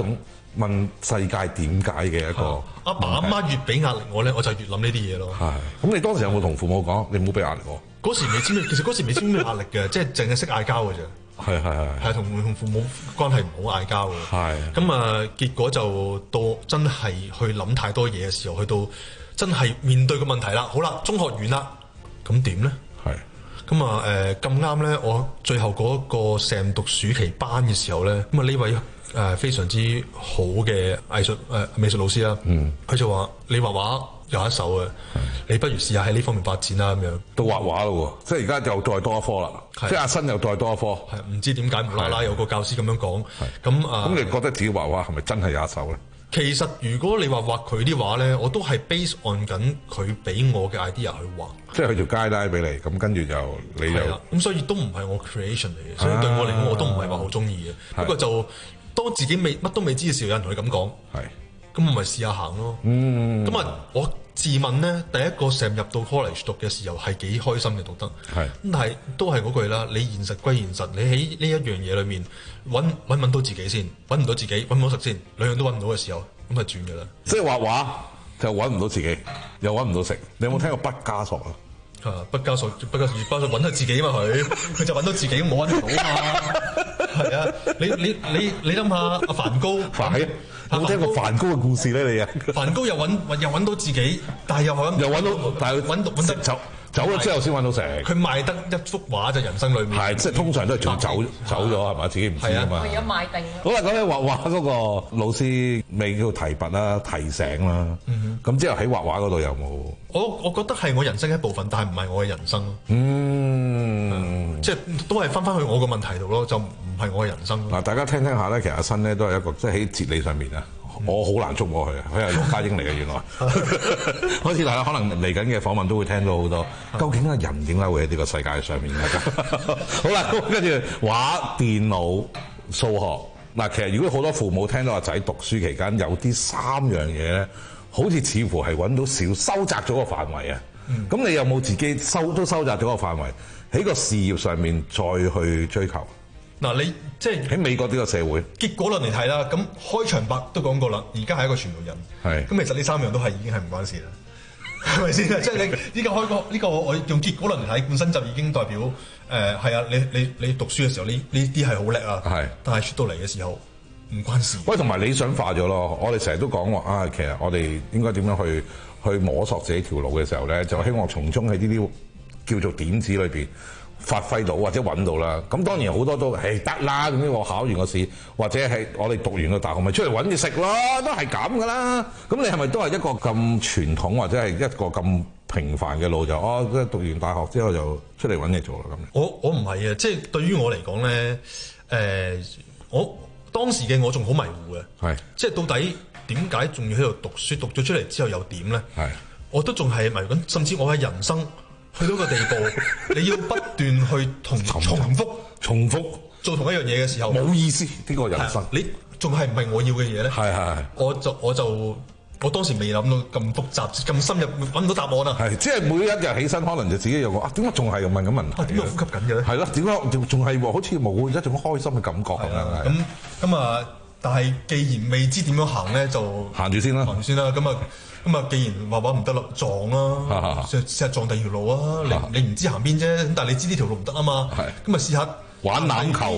問世界點解嘅一個。 阿爸阿媽越俾壓力我咧，我就越諗呢啲嘢咯。 係。咁你當時有冇同父母講？你唔好俾壓力我。 嗰時未知咩，其實嗰時未知咩壓力嘅，即係淨係識嗌交嘅啫。 係係係。係同同父母關係唔好嗌交嘅。 係。 咁啊，結果就到真係去諗太多嘢嘅時候，去到真係面對個問題啦。好啦，中學完啦，咁點咧？ 係。 咁啊誒咁啱咧，我最後嗰個成讀暑期班嘅時候咧，咁啊呢位誒非常之好嘅藝術誒、呃、美術老師啦，嗯，佢就話你畫畫有一手嘅，你不如試下喺呢方面發展啦咁樣。 到畫畫咯喎，即係而家又再多一科啦，即係阿新又再多一科。 係唔知點解無啦啦有個教師咁樣講，咁啊， 咁你覺得自己畫畫係咪真係有一手咧？ 其實如果你話畫佢啲畫咧，我都係 base on 緊佢俾我嘅 idea 去畫， 即係佢條街拉俾你，咁跟住就你就咁，所以都唔係我 creation 嚟嘅，所以對我嚟講我都唔係話好中意嘅。不過就當自己未乜都未知嘅時候，有人同佢咁講，係咁我咪試下行咯。嗯，咁啊，我自問咧，第一個 sem 入到 college 讀嘅時候係幾開心嘅讀得，係咁，但係都係嗰句啦，你現實歸現實，你喺呢一樣嘢裏面揾揾唔到自己先，揾唔到自己，揾唔到食先，兩樣都揾唔到嘅時候，咁就轉噶啦。 即係畫畫就揾唔到自己，又揾唔到食。你有冇聽過畢加索啊？ 啊，畢加索，畢加索，畢加索揾到自己嘛佢，佢就揾到自己，冇揾到嘛。係啊，你你你你諗下阿梵高， 梵有冇聽過梵高嘅故事咧？你啊， 梵高又揾又揾到自己，但係又揾又揾到，但係揾到揾得走走咗之後先揾到食。佢賣得一幅畫就人生裏面係即係通常都係仲走走咗係嘛？自己唔知啊嘛。 為咗賣定。 好啦，講起畫畫嗰個老師，未叫提拔啦、提醒啦。咁、嗯、之後喺畫畫嗰度有冇？ 我我覺得係我人生一部分，但係唔係我嘅人生咯。 嗯， 即係都係翻翻去我個問題度咯，就唔係我嘅人生。 嗱，大家聽聽下咧，其實阿新咧都係一個即係喺哲理上面啊。我好難捉摸佢啊！佢係陸家英嚟嘅，原來。開始大家可能嚟緊嘅訪問都會聽到好多。究竟啊人點解會喺呢個世界上面嘅？好啦，咁跟住畫、電腦、數學。嗱，其實如果好多父母聽到阿仔讀書期間有啲三樣嘢咧，好似似乎係揾到少收窄咗個範圍啊。咁、嗯、你有冇自己收都收窄咗個範圍喺個事業上面再去追求？ 嗱，你即係喺美國呢個社會， 結果論嚟睇啦。咁開場白都講過啦，而家係一個傳道人，係咁其實呢三樣都係已經係唔關事啦，係咪先？即係你依家開個呢個我用結果論嚟睇，本身就已經代表誒係、呃、啊！你你你讀書嘅時候呢呢啲係好叻啊，係，但係出到嚟嘅時候唔關事。喂， 同埋理想化咗咯。我哋成日都講話啊，其實我哋應該點樣去去摸索自己條路嘅時候咧，就希望從中喺呢啲叫做點子裏邊發揮到或者揾到啦，咁當然好多都係得啦。咁呢我考完個試，或者係我哋讀完個大學，咪出嚟揾嘢食咯，都係咁噶啦。咁你係咪都係一個咁傳統或者係一個咁平凡嘅路就哦，即係讀完大學之後就出嚟揾嘢做啦咁？ 我我唔係啊，即係對於我嚟講咧，誒、呃，我當時嘅我仲好迷糊嘅，係即係到底點解仲要喺度讀書？讀咗出嚟之後又點咧？係我都仲係迷緊，甚至我嘅人生。去到個地步，你要不斷去同重複、 重複做同一樣嘢嘅時候， 冇意思。呢、呢個人生， 你仲係唔係我要嘅嘢咧？ 係係係， 我就我就我當時未諗到咁複雜、咁深入，揾唔到答案啊！ 係，即係每一日起身，可能就自己有個啊，點解仲係問緊問題？ 啊，點解呼吸緊嘅咧？係咯，點解仲係好似冇一種開心嘅感覺咁樣？ 咁咁啊，但係既然未知點樣行咧，就行住先啦， 行住先啦。咁啊。咁啊，既然畫畫唔得啦，撞啦，試試下撞第二條路啊！你你唔知行邊啫，咁但係你知呢條路唔得啊嘛。咁咪試下玩籃球。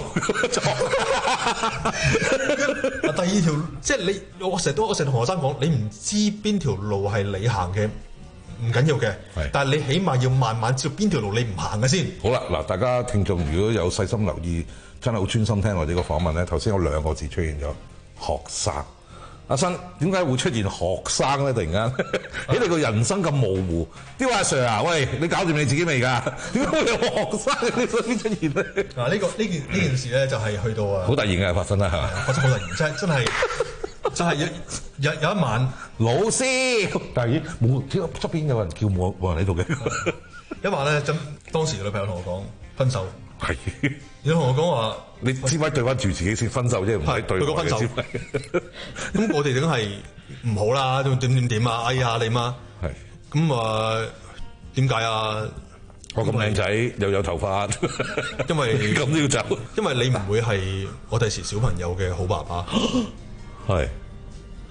第二條即係你，我成日都我成日同學生講，你唔知邊條路係你行嘅唔緊要嘅，但係你起碼要慢慢知道邊條路你唔行嘅先。 好啦，嗱，大家聽眾如果有細心留意，真係好專心聽我哋個訪問咧，頭先有兩個字出現咗，學生。阿新點解會出現學生咧？突然間喺你個人生咁模糊，啲話阿 Sir 啊，喂，你搞掂你自己未㗎？點解會有學生喺呢度出現咧？ 嗱，呢個呢件呢件事咧就係去到啊， 好突然嘅發生啦，係嘛？ 發生好突然，真係真係真係有有有一晚， 老師，但係冇點解側邊有人叫我冇人喺度嘅？ 一晚咧，真當時嘅女朋友同我講分手。 係， 你同我講話， 你知唔知對翻住自己先分手啫，唔係對我分手。咁我哋梗係唔好啦，點點點點啊！哎呀，你媽係咁啊？點解啊？ 我咁靚仔又有頭髮， 因為咁都要走， 因為你唔會係我第時小朋友嘅好爸爸。 係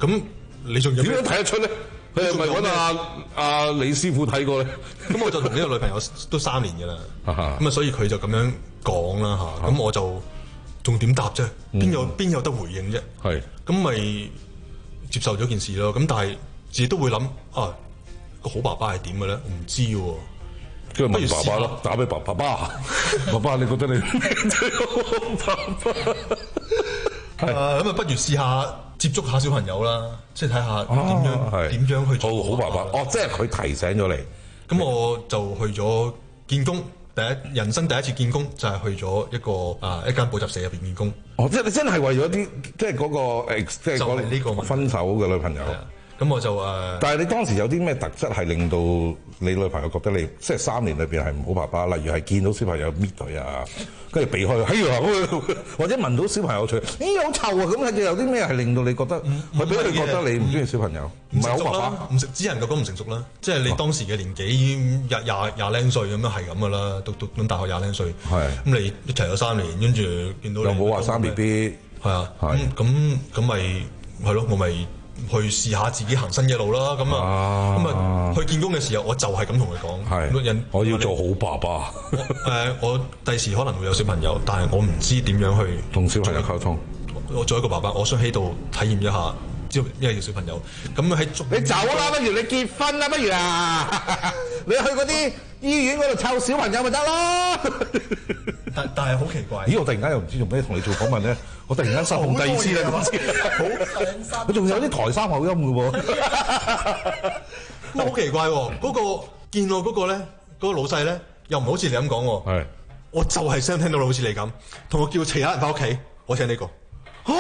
咁你仲有點樣睇得出咧？佢係咪揾阿阿李師傅睇過咧？ 咁我就同呢個女朋友都三年嘅啦，咁啊所以佢就咁樣講啦嚇，咁我就仲點答啫？邊有邊有得回應啫？ 係咁咪接受咗件事咯。咁但係自己都會諗啊，個好爸爸係點嘅咧？唔知喎。 跟住問爸爸咯，打俾爸爸爸，爸爸你覺得你爸爸？ 誒咁啊，不如試下接觸下小朋友啦，即係睇下點樣點樣去做好爸爸。哦，即係佢提醒咗你， 咁我就去咗見工，第一人生第一次見工就係去咗一個啊一間補習社入邊見工。 哦，即係你真係為咗啲即係嗰個誒，即係嗰呢個分手嘅女朋友。 咁我就誒， 但係你當時有啲咩特質係令到你女朋友覺得你即係三年裏邊係唔好爸爸？例如係見到小朋友搣佢啊，跟住避開，哎呀，或者聞到小朋友除，咦好臭啊！咁係有啲咩係令到你覺得，佢俾佢覺得你唔中意小朋友，唔係好爸爸？ 唔成，只能夠講唔成熟啦。即係你當時嘅年紀廿廿廿零歲咁樣係咁噶啦，讀讀緊大學廿零歲，係咁你一齊咗三年，跟住見到又冇話生 B B， 係啊，咁咁咁咪係咯，我咪。去試下自己行新嘅路啦，咁啊，咁啊去見工嘅時候，我就係咁同佢講， 係，我要做好爸爸。 誒，我第時可能會有小朋友，但係我唔知點樣去同小朋友溝通。 我做一個爸爸，我想喺度體驗一下，知咩叫小朋友。咁喺你走啦，不如你結婚啦，不如啊，你去嗰啲醫院嗰度湊小朋友咪得咯。 但但係好奇怪， 咦！我突然間又唔知做咩同你做訪問咧，我突然間失控第二次啦，咁好，佢仲有啲台山口音嘅喎， 咁好奇怪喎！嗰個見我嗰個咧，嗰個老細咧，又唔好似你咁講喎，係，我就係想聽到好似你咁，同我叫其他人翻屋企，我請呢個，好，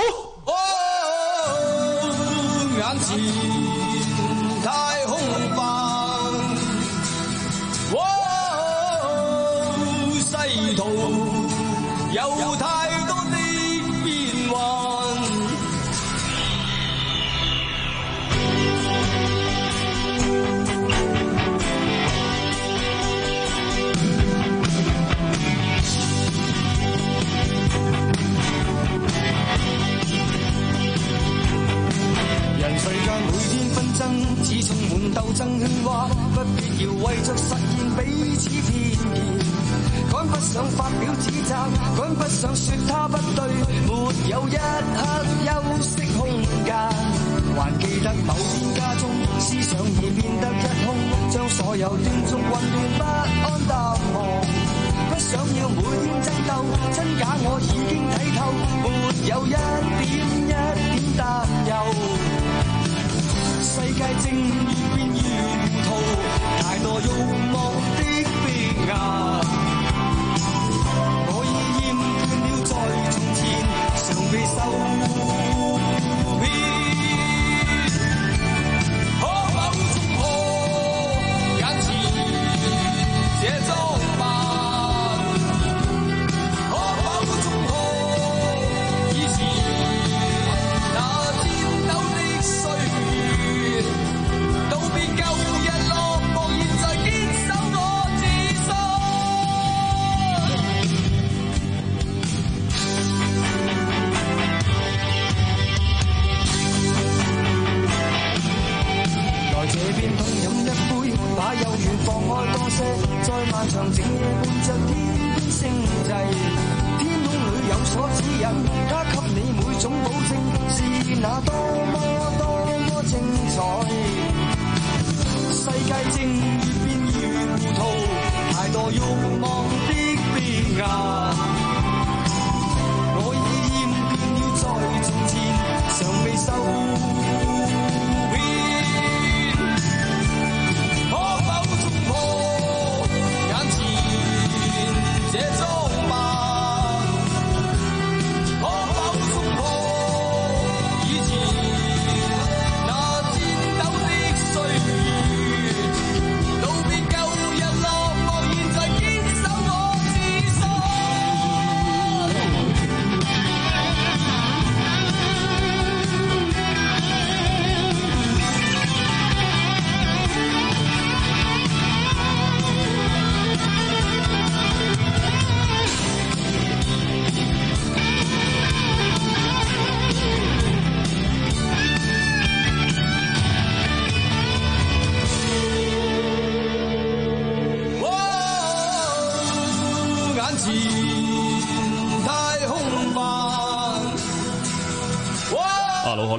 眼前太空泛，西途有太多的變幻，人世間每天紛爭，只充滿鬥爭喧嘩，不必要為着實現彼此偏見。趕不上發表指責，趕不上說他不對，沒有一刻休息空間。還記得某天家中，思想已變得一空，將所有斷續混亂不安淡忘。不想要每天爭鬥，真假我已經睇透，沒有一點一點擔憂。世界正越變越糊塗，太多慾望的逼壓。在從前常被受騙，可否衝破眼前這裝扮？可否衝破以前那顫抖的歲月？道別舊日落寞，現在堅守我自信。這邊痛飲一杯，把有緣放開多些，在漫長整夜伴着天邊星際，天空裏有所指引，它給你每種保證，是那多麼多麼精彩。世界正越變越糊塗，太多慾望的逼壓，我已厭倦了在從前常被受。這裝扮，可否衝破以前那顫抖的歲月？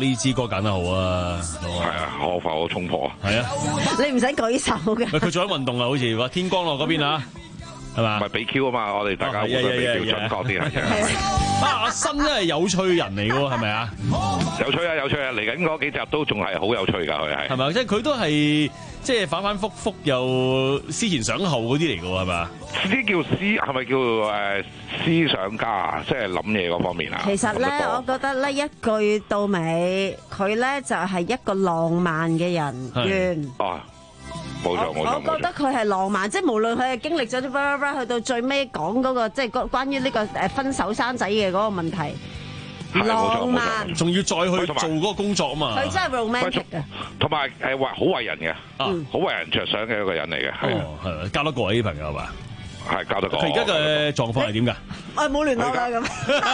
呢支歌揀得好啊！ 係啊，可否衝破啊？ 係啊， 你唔使舉手嘅。 佢做緊運動啊，好似話天光咯嗰邊啊，係嘛？ 唔係俾 Q 啊嘛，我哋大家互相比較準確啲係。 啊，阿新真係有趣人嚟嘅喎，係咪啊？ 有趣啊，有趣啊！嚟緊嗰幾集都仲係好有趣㗎，佢係。 係咪？即係佢都係即係反反覆覆又思前想後嗰啲嚟嘅喎，係咪啊？ 呢啲叫思係咪叫誒思想家啊？即係諗嘢嗰方面啊？ 其實咧，我覺得咧一句到尾，佢咧就係一個浪漫嘅人完。 哦。冇錯冇錯， 我覺得佢係浪漫，即係無論佢係經歷咗啲巴拉巴拉，去到最尾講嗰個即係關關於呢個誒分手生仔嘅嗰個問題，浪漫， 仲要再去做嗰個工作啊嘛。 佢真係 romantic 嘅， 同埋誒為好為人嘅，好為人着想嘅一個人嚟嘅，係係交得過呢啲朋友係嘛？ 係交得過。 佢而家嘅狀況係點㗎？ 我冇聯絡啦咁。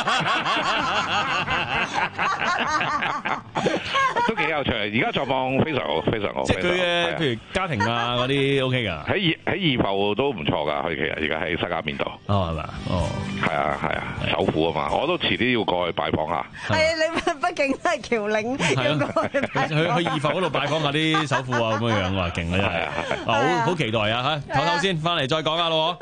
都幾有趣，而家狀況非常好，非常好。 即係佢嘅，譬如家庭啊嗰啲 OK 㗎。 喺二喺二埠都唔錯㗎，佢其實而家喺西加面度。 哦，係嘛？哦， 係啊，係啊，首府啊嘛，我都遲啲要過去拜訪下。 係啊，你畢竟都係僑領，要過去拜訪。 去去二埠嗰度拜訪下啲首富啊，咁樣樣話勁啊，真係啊，好好期待啊嚇！唞唞先，翻嚟再講下咯。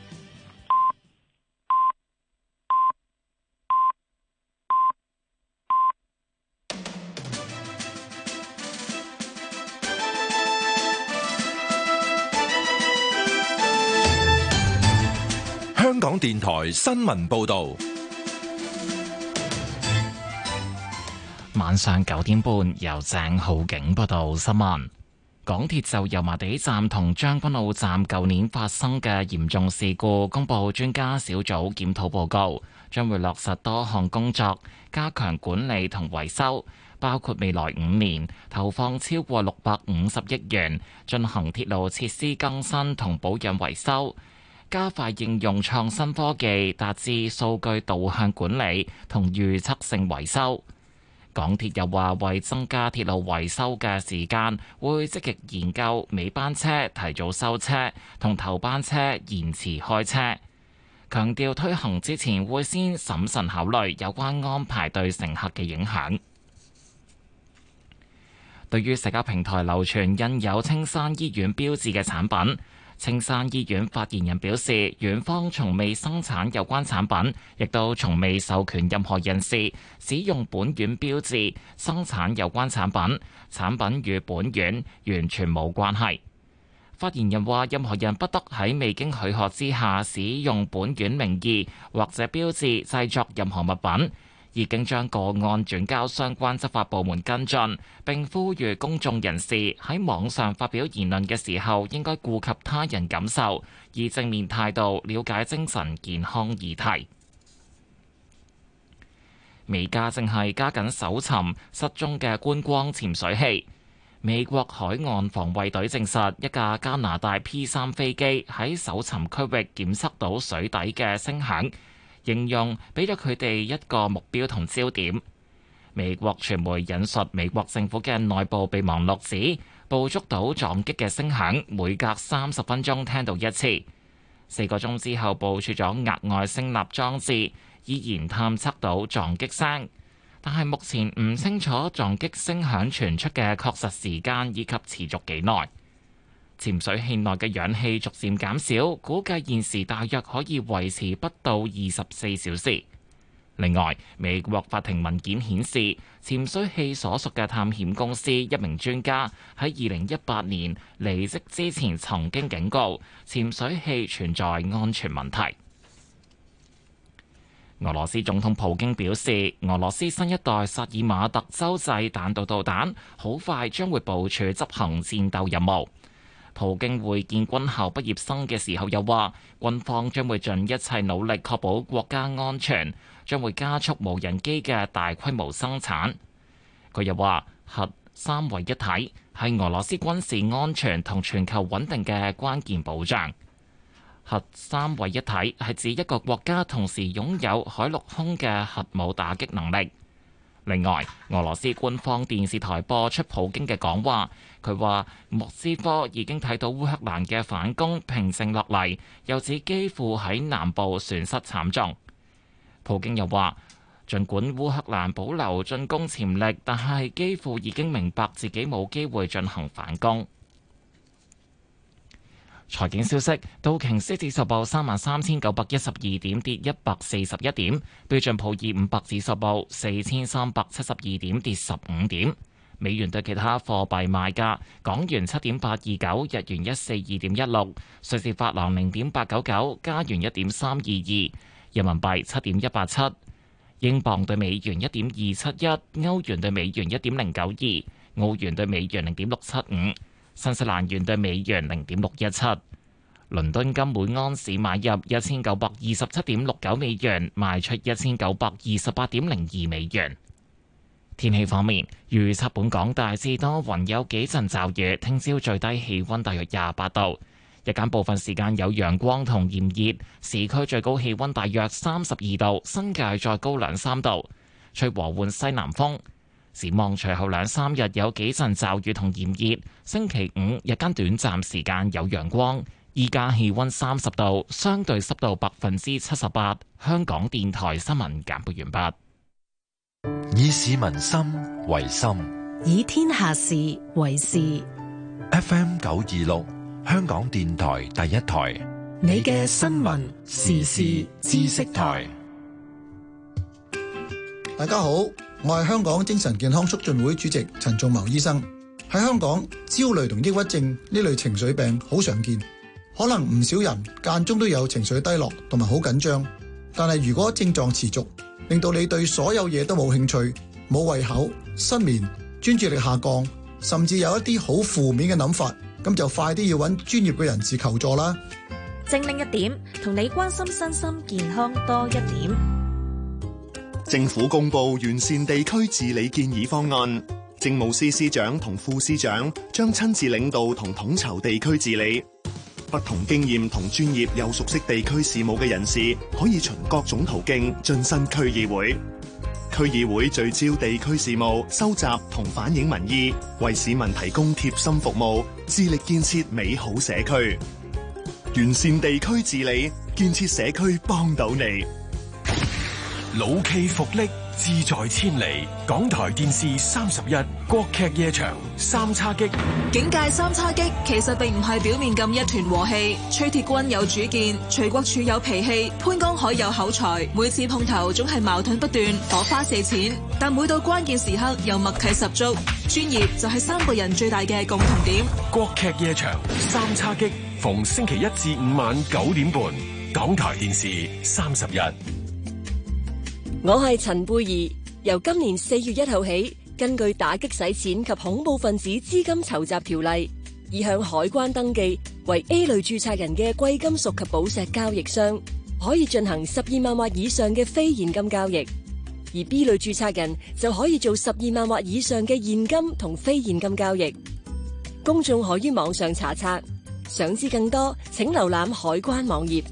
香港電台新聞報道， 晚上九點半由鄭浩景報道新聞。港鐵就油麻地站同將軍澳站舊年發生嘅嚴重事故，公布專家小組檢討報告，將會落實多項工作，加強管理同維修，包括未來五年投放超過六百五十億元進行鐵路設施更新同保養維修。加快應用創新科技，達至數據導向管理同預測性維修。港鐵又話，為增加鐵路維修嘅時間，會積極研究尾班車提早收車同頭班車延遲開車。強調推行之前會先審慎考慮有關安排對乘客嘅影響。對於社交平台流傳印有青山醫院標誌嘅產品，青山醫院發言人表示，院方從未生產有關產品，亦都從未授權任何人士使用本院標誌生產有關產品，產品與本院完全冇關係。發言人話，任何人不得喺未經許可之下使用本院名義或者標誌製作任何物品。已經將個案轉交相關執法部門跟進，並呼籲公眾人士喺網上發表言論嘅時候，應該顧及他人感受，以正面態度了解精神健康議題。美加正係加緊搜尋失蹤嘅觀光潛水器。美國海岸防衛隊證實，一架加拿大 P 三飛機喺搜尋區域檢測到水底嘅聲響，形容俾咗佢哋一個目標同焦點。美國傳媒引述美國政府嘅內部備忘錄指，捕捉到撞擊嘅聲響，每隔三十分鐘聽到一次。四個鐘之後部署咗額外聲納裝置，依然探測到撞擊聲，但係目前唔清楚撞擊聲響傳出嘅確實時間以及持續幾耐。潛水器內嘅氧氣逐漸減少，估計現時大約可以維持不到二十四小時。另外，美國法庭文件顯示，潛水器所屬嘅探險公司一名專家喺二零一八年離職之前曾經警告，潛水器存在安全問題。俄羅斯總統普京表示，俄羅斯新一代薩爾馬特洲際彈道導彈好快將會部署執行戰鬥任務。普京會見軍校畢業生嘅時候又話，軍方將會盡一切努力確保國家安全，將會加速無人機嘅大規模生產。佢又話，核三位一體係俄羅斯軍事安全同全球穩定嘅關鍵保障。核三位一體係指一個國家同時擁有海陸空嘅核武打擊能力。另外，俄羅斯官方電視台播出普京嘅講話，佢話莫斯科已經睇到烏克蘭嘅反攻平靜落嚟，又指基輔喺南部損失慘重。普京又話， 儘管烏克蘭保留進攻潛力，但係幾乎已經明白自己冇機會進行反攻。財經消息：道瓊斯指數報三萬三千九百一十二點，跌一百四十一點；標準普爾五百指數報四千三百七十二點，跌十五點。美元對其他貨幣賣價：港元七點八二九，日元一四二點一六，瑞士法郎零點八九九，加元一點三二二，人民幣七點一八七，英鎊對美元一點二七一，歐元對美元一點零九二，澳元對美元零點六七五。新西蘭元對美元零點六一七，倫敦金每安士買入一千九百二十七點六九美元，賣出一千九百二十八點零二美元。天氣方面，預測本港大致多雲，有幾陣驟雨，聽朝最低氣溫大約廿八度，日間部分時間有陽光同炎熱，市區最高氣溫大約三十二度，新界再高兩三度，吹和緩西南風。展望隨後兩三日有幾陣驟雨同炎熱，星期五日間短暫時間有陽光。依家氣溫三十度，相對濕度百分之七十八。香港電台新聞簡報完畢。 以市民心為心， 以天下事為事。 F M 九二六，香港電台第一台， 你嘅新聞時事知識台。 大家好。我係香港精神健康促進會主席陳仲謀醫生。喺香港，焦慮同抑鬱症呢類情緒病好常見，可能唔少人間中都有情緒低落同埋好緊張。但係如果症狀持續，令到你對所有嘢都冇興趣、冇胃口、失眠、專注力下降，甚至有一啲好負面嘅諗法，咁就快啲要揾專業嘅人士求助啦。 精靈一點，同你關心身心健康多一點。 政府公布完善地區治理建議方案，政務司司長同副司長將親自領導同統籌地區治理。不同經驗同專業又熟悉地區事務嘅人士，可以循各種途徑晉身區議會。區議會聚焦地區事務，收集同反映民意，為市民提供貼心服務，致力建設美好社區。完善地區治理，建設社區，幫到你。 老驥伏櫪，志在千里。港台電視三十一，國劇夜場三叉戟。 警界三叉戟其實並唔係表面咁一團和氣。崔鐵軍有主見，徐國柱有脾氣，潘江海有口才，每次碰頭總係矛盾不斷，火花四濺。但每到關鍵時刻又默契十足，專業就係三個人最大嘅共同點。 國劇夜場三叉戟，逢星期一至五晚九點半，港台電視三十一。 我係陳貝兒，由今年四月一號起，根據打擊洗錢及恐怖分子資金籌集條例，已向海關登記為 A 類註冊人嘅貴金屬及寶石交易商，可以進行十二萬或以上嘅非現金交易；而 B 類註冊人就可以做十二萬或以上嘅現金同非現金交易。公眾可於網上查冊，想知更多，請瀏覽海關網頁。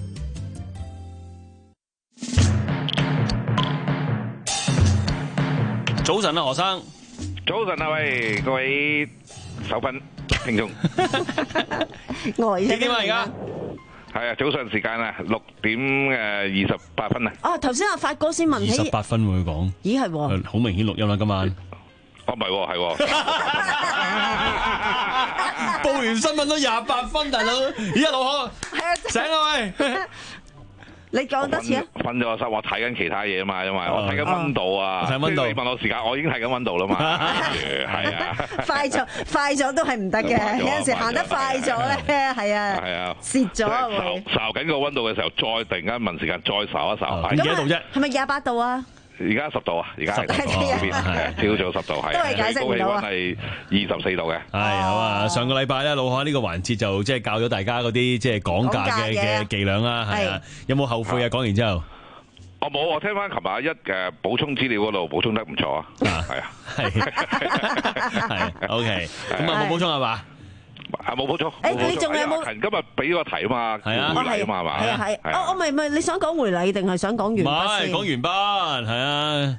早晨啊，何生。 早晨啊，喂，各位手分聽眾。 呆幾點啊？而家係啊，早上時間啊，六點誒二十八分啊。 啊，頭先阿發哥先問起。 二十八分會講。 咦，係喎。 好明顯錄音啦，今晚。 哦，唔係喎，係喎。 報完新聞都廿八分，大佬。咦，老何。係啊。醒啊喂！ 你講多次啊！ 瞓咗個室，我睇緊其他嘢啊嘛，因為我睇緊溫度啊。睇溫度。你問我時間，我已經睇緊溫度啦嘛。係啊。快咗，快咗都係唔得嘅。有陣時行得快咗咧，係啊。係啊。蝕咗啊會。睄緊個溫度嘅時候，再突然間問時間，再睄一睄。而家度啫。係咪廿八度啊？而家十度啊！而家係呢邊係朝早十度係。都係解釋唔到啊！係二十四度嘅。係好啊！上個禮拜咧，老海呢個環節就即係教咗大家嗰啲即係講價嘅嘅伎倆啦，係啊！有冇後悔啊？講完之後，我冇，我聽翻琴日一誒補充資料嗰度補充得唔錯啊！係啊，係係 OK，咁啊冇補充係嘛？啊冇補充。誒你仲有冇？今日俾個題啊嘛，係啊，回禮啊嘛係嘛？係啊係。哦我唔係唔係，你想講回禮定係想講完畢先？唔係講完畢，係啊。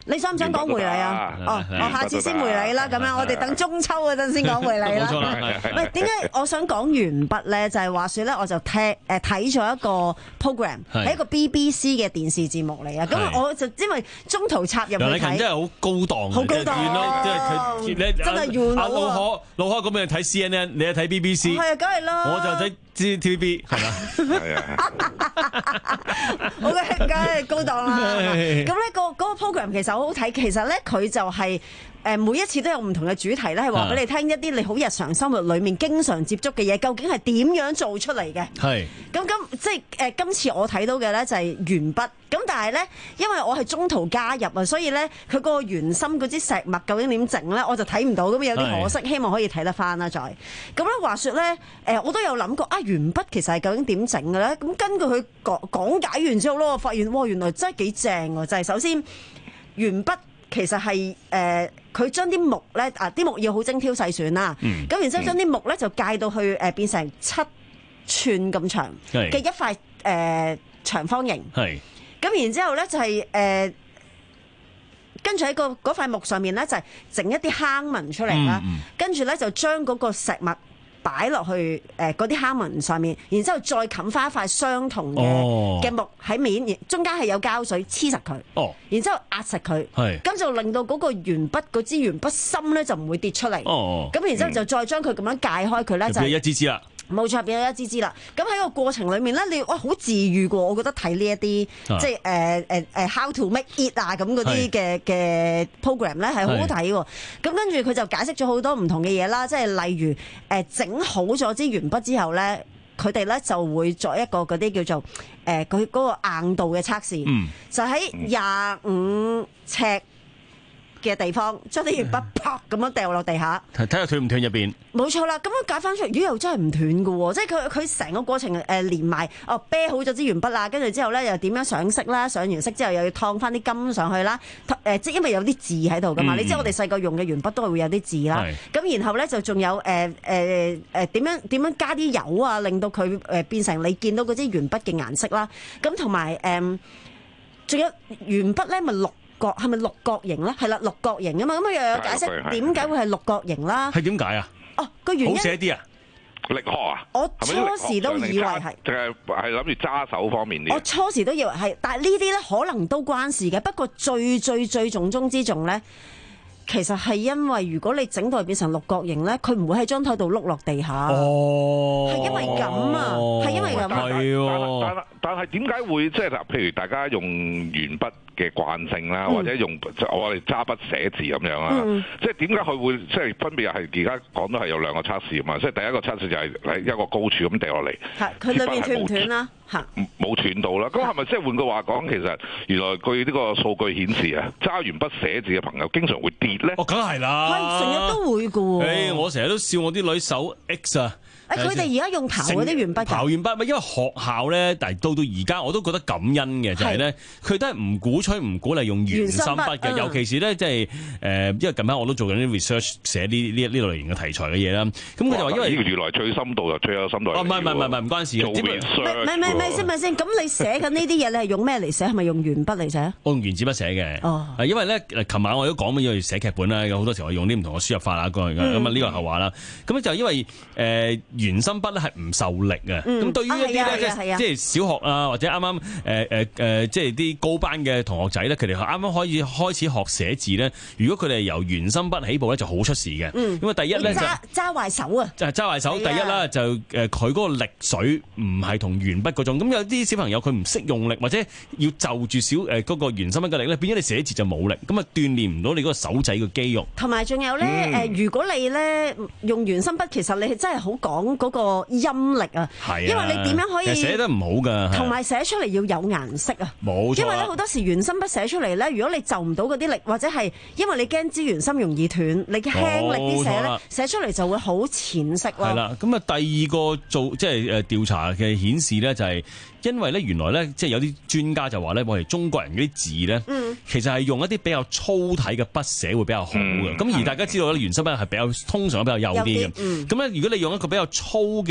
你想唔想講回禮啊？哦，我下次先回禮啦。咁樣我哋等中秋嗰陣先講回禮啦。 冇錯啦。 喂，點解我想講鉛筆咧？就係話説咧，我就聽誒睇咗一個 program，係一個 B B C 嘅電視節目嚟啊。咁我就因為中途插入去睇， 楊麗琴真係好高檔， 好高檔， 即係佢真係遠阿老可老可咁樣睇 C N N， 你係睇 B B C， 係啊，梗係啦， 我就睇 T V B 係嘛，係啊，我嘅梗係高檔啦。咁咧個嗰個 program 其實好好睇，其實咧佢就係。誒每一次都有唔同嘅主題咧，係話俾你聽一啲你好日常生活裏面經常接觸嘅嘢，究竟係點樣做出嚟嘅？係。咁今即係誒今次我睇到嘅咧就係鉛筆，咁但係咧因為我係中途加入啊，所以咧佢嗰個圓心嗰支石墨究竟點整咧，我就睇唔到，咁有啲可惜，希望可以睇得翻啦再。咁咧話説咧誒，我都有諗過啊，鉛筆其實係究竟點整嘅咧？咁根據佢講講解完之後咧，我發現哇原來真係幾正喎！就係首先鉛筆。其實係誒，佢將啲木咧啊，啲木要好精挑細選啦。咁、嗯、然之後將啲木咧就界到去誒，變成七寸咁長嘅一塊誒、呃、長方形。係。咁然之後咧就係、是、誒、呃，跟住喺個嗰塊木上面咧就係整一啲坑紋出嚟啦。嗯、跟住咧就將嗰個石墨擺落去誒嗰啲坑紋上面，然之後再冚翻一塊相同嘅嘅、哦、木喺面，中間係有膠水黐實佢。哦，然之後壓實佢，係咁就令到嗰個鉛筆嗰支鉛筆芯咧就唔會跌出嚟。哦，咁然之後就再將佢咁樣解開佢咧、嗯、就係一支支啦。冇錯，變咗一支支啦。咁喺個過程裏面咧，你哇好治愈過，我覺得睇呢一啲即係誒誒誒 how to make it 啊咁嗰啲嘅嘅 program 咧係好好睇喎。咁跟住佢就解釋咗好多唔同嘅嘢啦，即係例如誒整、呃、好咗支鉛筆之後咧，佢哋咧就會作一個嗰啲叫做誒佢嗰個硬度嘅測試，嗯、就喺廿五尺嘅地方，將啲鉛筆啪咁樣掉落地下， 睇下斷唔斷入邊。冇錯啦，咁樣解翻出嚟，咦又真係唔斷嘅喎，即係佢佢成個過程誒、呃、連埋哦啤好咗支鉛筆啦，跟住之後咧又點樣上色啦，上完色之後又要燙翻啲金上去啦，誒、呃、即係因為有啲字喺度噶嘛，嗯、你知我哋細個用嘅鉛筆都係會有啲字啦，咁然後咧就仲有誒誒誒點樣點樣加啲油啊，令到佢誒變成你見到嗰支鉛筆嘅顏色啦，咁同埋誒仲有鉛筆咧咪綠角係咪六角形咧？係啦，六角形啊嘛，咁佢又有解釋點解會係六角形啦？ 係點解啊？ 哦，個原因好寫啲啊！ 力學啊！ 我初時都以為係， 淨係係諗住揸手方面啲。 我初時都以為係，但係呢啲咧可能都關事嘅。不過最最最重中之重咧，其實係因為如果你整到變成六角形咧，佢唔會喺張台度碌落地下。哦，係因為咁啊，係因為咁啊。 係喎，但係但係點解會即係嗱？譬如大家用鉛筆嘅慣性啦，或者用我哋揸筆寫字咁樣啦，嗯、即係點解佢會即係分別係而家講到係有兩個測試啊嘛，即係第一個測試就係喺一個高處咁掉落嚟， 係佢裏面斷唔斷啦？嚇， 冇斷到啦。咁係咪即係換句話講，其實原來據呢個數據顯示啊，揸完筆寫字嘅朋友經常會跌咧？ 哦，梗係啦， 係成日都會嘅喎。 誒，我成日都笑我啲女手 X 啊！ 誒，佢哋而家用刨嗰啲鉛筆， 刨鉛筆咪因為學校咧，但係到到而家我都覺得感恩嘅就係咧，佢都係唔鼓吹、唔鼓勵用鉛芯筆嘅，尤其是咧即係誒，因為近排我都做緊啲 research 寫呢呢呢類型嘅題材嘅嘢啦。咁佢就話因為原來最深度就最有深度。 哦，唔係唔係唔係唔關事嘅。 做 research。 唔係唔係唔係先唔係先，咁你寫緊呢啲嘢，你係用咩嚟寫？係咪用鉛筆嚟寫？ 我用原子筆寫嘅。哦。因為咧，琴晚我都講緊要寫劇本啦，有好多時我用啲唔同嘅輸入法啊，嗰樣嘅。咁啊呢個後話啦。咁就因為誒原芯筆咧係唔受力啊！咁、嗯、對於一啲咧、啊、即係即係小學啊，或者啱啱誒誒誒，即係啲高班嘅同學仔咧，佢哋啱啱可以開始學寫字咧。如果佢哋由原芯筆起步咧，就好出事嘅。嗯，咁啊，第一咧就揸揸壞手啊！ 就係揸壞手。第一啦，就誒佢嗰個力水唔係同鉛筆嗰種。咁有啲小朋友佢唔識用力，或者要就住小誒嗰個原芯筆嘅力咧，變咗你寫字就冇力，咁啊鍛鍊唔到你嗰個手仔嘅肌肉。 同埋仲有咧誒、嗯，如果你咧用原芯筆，其實你真係好講嗰個音力啊，啊，因為你點樣可以寫得唔好㗎， 同埋寫出嚟要有顏色啊， 冇錯。 因為咧好多時原芯筆寫出嚟咧，如果你就唔到嗰啲力，或者係因為你驚支原芯容易斷，你輕力啲寫咧，寫出嚟就會好淺色咯。 係啦，咁啊第二個做即係誒調查嘅顯示咧，就係因為咧原來咧即係有啲專家就話咧，我哋中國人嗰啲字咧，嗯、其實係用一啲比較粗體嘅筆寫會比較好嘅。咁、嗯、而大家知道咧，原芯筆係比較通常比較幼啲嘅。咁咧、嗯、如果你用一個比較粗嘅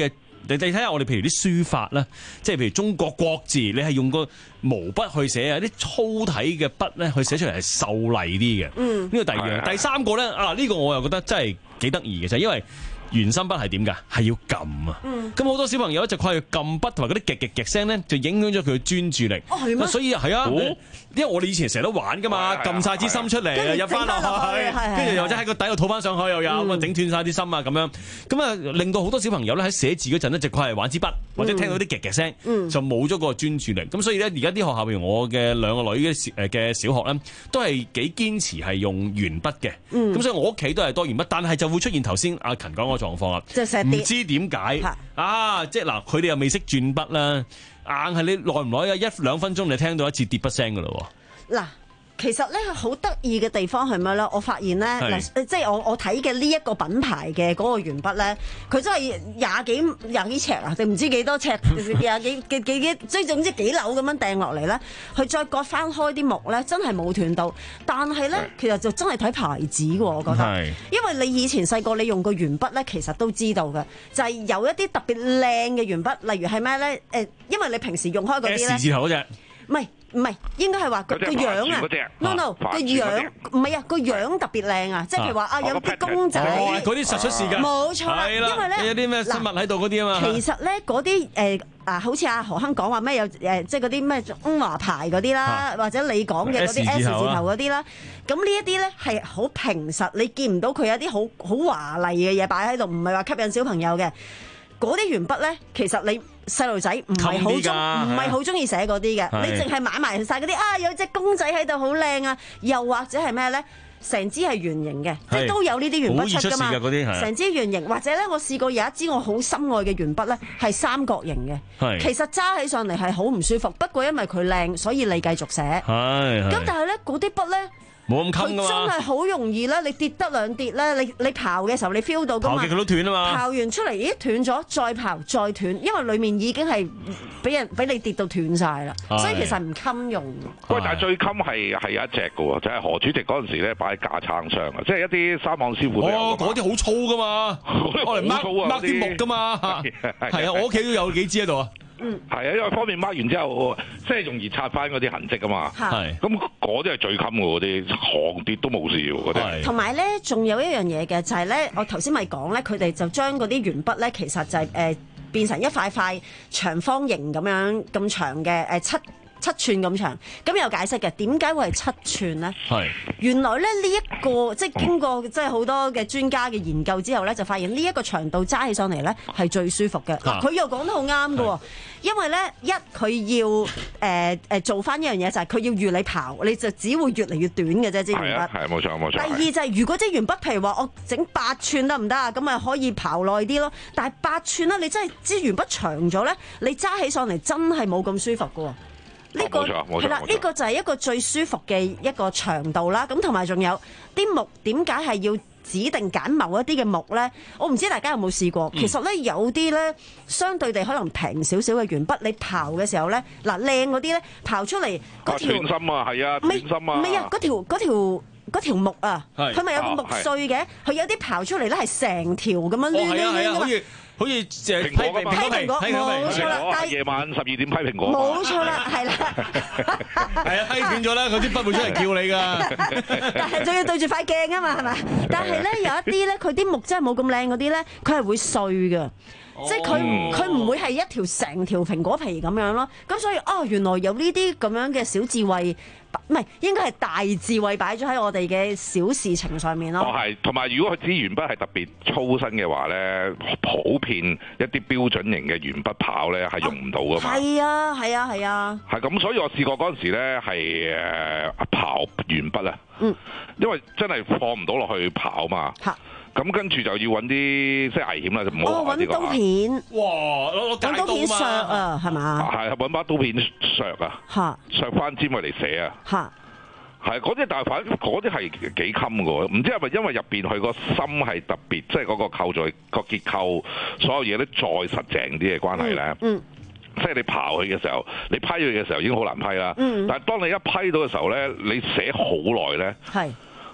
你你睇下我哋譬如啲書法啦，即係譬如中國國字，你係用個毛筆去寫啊，啲粗體嘅筆咧去寫出嚟係秀麗啲嘅。嗯，呢個第二樣，第三個咧啊，呢個我又覺得真係幾得意嘅，就係因為原心筆係點㗎？係要撳啊！咁好、嗯、多小朋友咧就靠佢撳筆同埋嗰啲極極極聲咧，就影響咗佢嘅專注力。哦，係咩？所以係啊，哦、因為我哋以前成日都玩㗎嘛，撳晒支心出嚟，入翻落去，跟住又或者喺個底度套翻上去又有，咁啊整斷晒啲心啊咁樣，咁啊令到好多小朋友咧喺寫字嗰陣咧，就佢係玩支筆，或者聽到啲極極聲，嗯、就冇咗個專注力。咁所以咧，而家啲學校譬如我嘅兩個女嘅誒嘅小學咧，都係幾堅持係用鉛筆嘅。咁、嗯、所以我屋企都係多鉛筆，但係就會出現頭先阿勤講狀況啦，唔知點解啊！即係嗱，佢哋又未識轉筆啦，硬係你耐唔耐啊？一兩分鐘你聽到一次跌筆聲噶咯喎。嗱，其實咧好得意嘅地方係咩咧？我發現咧，嗱，即係我我睇嘅呢一個品牌嘅嗰個鉛筆咧，佢真係廿幾廿幾尺啊，定唔知幾多尺，廿幾幾幾幾，即係總之幾樓咁樣掟落嚟咧，佢再割翻開啲木咧，真係冇斷到。但係咧，其實就真係睇牌子嘅，我覺得，因為你以前細個你用過鉛筆咧，其實都知道嘅，就係有一啲特別靚嘅鉛筆，例如係咩咧？誒，因為你平時用開嗰啲咧，S 字頭嗰隻，唔係。唔係，應該係話個個樣啊 ，no no，個樣唔係啊，個樣特別靚啊，即係譬如話啊，有啲公仔，嗰啲實出事㗎，冇錯啦，因為咧有啲咩生物喺度嗰啲啊嘛。 其實咧嗰啲誒啊，好似阿何亨講話咩有誒，即係嗰啲咩中華牌嗰啲啦，或者你講嘅嗰啲 S 字頭嗰啲啦，咁呢一啲咧係好平實，你見唔到佢有啲好好華麗嘅嘢擺喺度，唔係話吸引小朋友嘅。嗰啲鉛筆咧，其實你細路仔唔係好中唔係好中意寫嗰啲嘅，你淨係買埋晒嗰啲啊，有隻公仔喺度好靚啊，又或者係咩咧？成支係圓形嘅，即係都有呢啲鉛筆出㗎嘛。成支圓形，或者咧，我試過有一支我好心愛嘅鉛筆咧，係三角形嘅。其實揸起上嚟係好唔舒服，不過因為佢靚，所以你繼續寫。咁但係咧，嗰啲筆咧。 冇咁襟㗎嘛， 佢真係好容易咧！你跌得兩跌咧，你你刨嘅時候你 feel 到㗎嘛？ 刨極佢都斷啊嘛！ 刨完出嚟，咦斷咗，再刨再斷，因為裡面已經係俾人俾你跌到斷晒啦，所以其實唔襟用。 喂，但係最襟係係有一隻嘅喎，就係、是、何主席嗰陣時咧擺喺架撐上啊，即係一啲三行師傅都有。 哦，嗰啲好粗㗎嘛，我嚟掹掹啲木㗎嘛，係啊，我屋企都有幾支喺度啊。 嗯， 係啊，因為方便抹完之後，即係容易擦翻嗰啲痕跡啊嘛。係，咁嗰啲係最襟嘅嗰啲，行跌都冇事喎嗰啲。 同埋咧，仲有一樣嘢嘅就係、是、咧，我頭先咪講咧，佢哋就將嗰啲鉛筆咧，其實就係、是、誒、呃、變成一塊塊長方形咁樣咁長嘅誒、呃、七。七寸咁長，咁有解釋嘅，點解會係七寸咧？係原來咧呢一個即係經過即係好多嘅專家嘅研究之後咧，就發現呢一個長度揸起上嚟咧係最舒服嘅。嗱，佢又講得好啱嘅，因為咧一佢要誒誒、呃、做翻一樣嘢就係佢要預你刨，你就只會越嚟越短嘅啫支鉛筆。 係冇錯冇錯。 第二就係、是、如果支鉛筆譬如話我整八寸得唔得啊？咁咪可以刨耐啲咯。但係八寸咧，你真係支鉛筆長咗咧，你揸起上嚟真係冇咁舒服嘅。呢、這個係啦，呢、這個就係一個最舒服嘅一個長度啦。咁同埋仲有啲木點解係要指定揀某一啲嘅木咧？我唔知大家有冇試過。嗯、其實咧有啲咧相對地可能平少少嘅鉛筆，你刨嘅時候咧，嗱靚嗰啲咧刨出嚟嗰條斷心啊，係啊，斷心啊， 唔係啊，嗰條嗰條嗰條木啊，佢咪有個木碎嘅？佢有啲刨出嚟咧係成條咁樣攣攣攣㗎嘛。 好似誒批蘋果， 批蘋果冇錯啦，但係夜晚十二點批蘋果， 冇錯啦，係啦， 係啊，批斷咗啦，嗰啲筆會出嚟叫你㗎。 但係仲要對住塊鏡啊嘛，係咪？但係咧有一啲咧，佢啲木真係冇咁靚嗰啲咧，佢係會碎㗎。即係佢佢唔會係一條成條蘋果皮咁樣咯，咁所以哦原來有呢啲咁樣嘅小智慧，唔係應該係大智慧擺咗喺我哋嘅小事情上面咯。 哦係，同埋如果佢支鉛筆係特別粗身嘅話咧，普遍一啲標準型嘅鉛筆刨咧係用唔到噶嘛。係啊係啊係啊。係咁，所以我試過嗰陣時咧係誒刨鉛筆啊，嗯，因為真係放唔到落去刨嘛。咁跟住就要揾啲即係危險啦，就唔好揾啲刀片。 哇！攞攞刀片削啊，係嘛？ 係揾把刀片削啊，嚇削翻尖嚟嚟寫啊，嚇係嗰啲，但係反嗰啲係幾襟嘅喎。唔知係咪因為入邊佢個心係特別，即係嗰個構造個結構，所有嘢都再實淨啲嘅關係咧。嗯。即係你刨佢嘅時候，你批佢嘅時候已經好難批啦。嗯。但係當你一批到嘅時候咧，你寫好耐咧。係。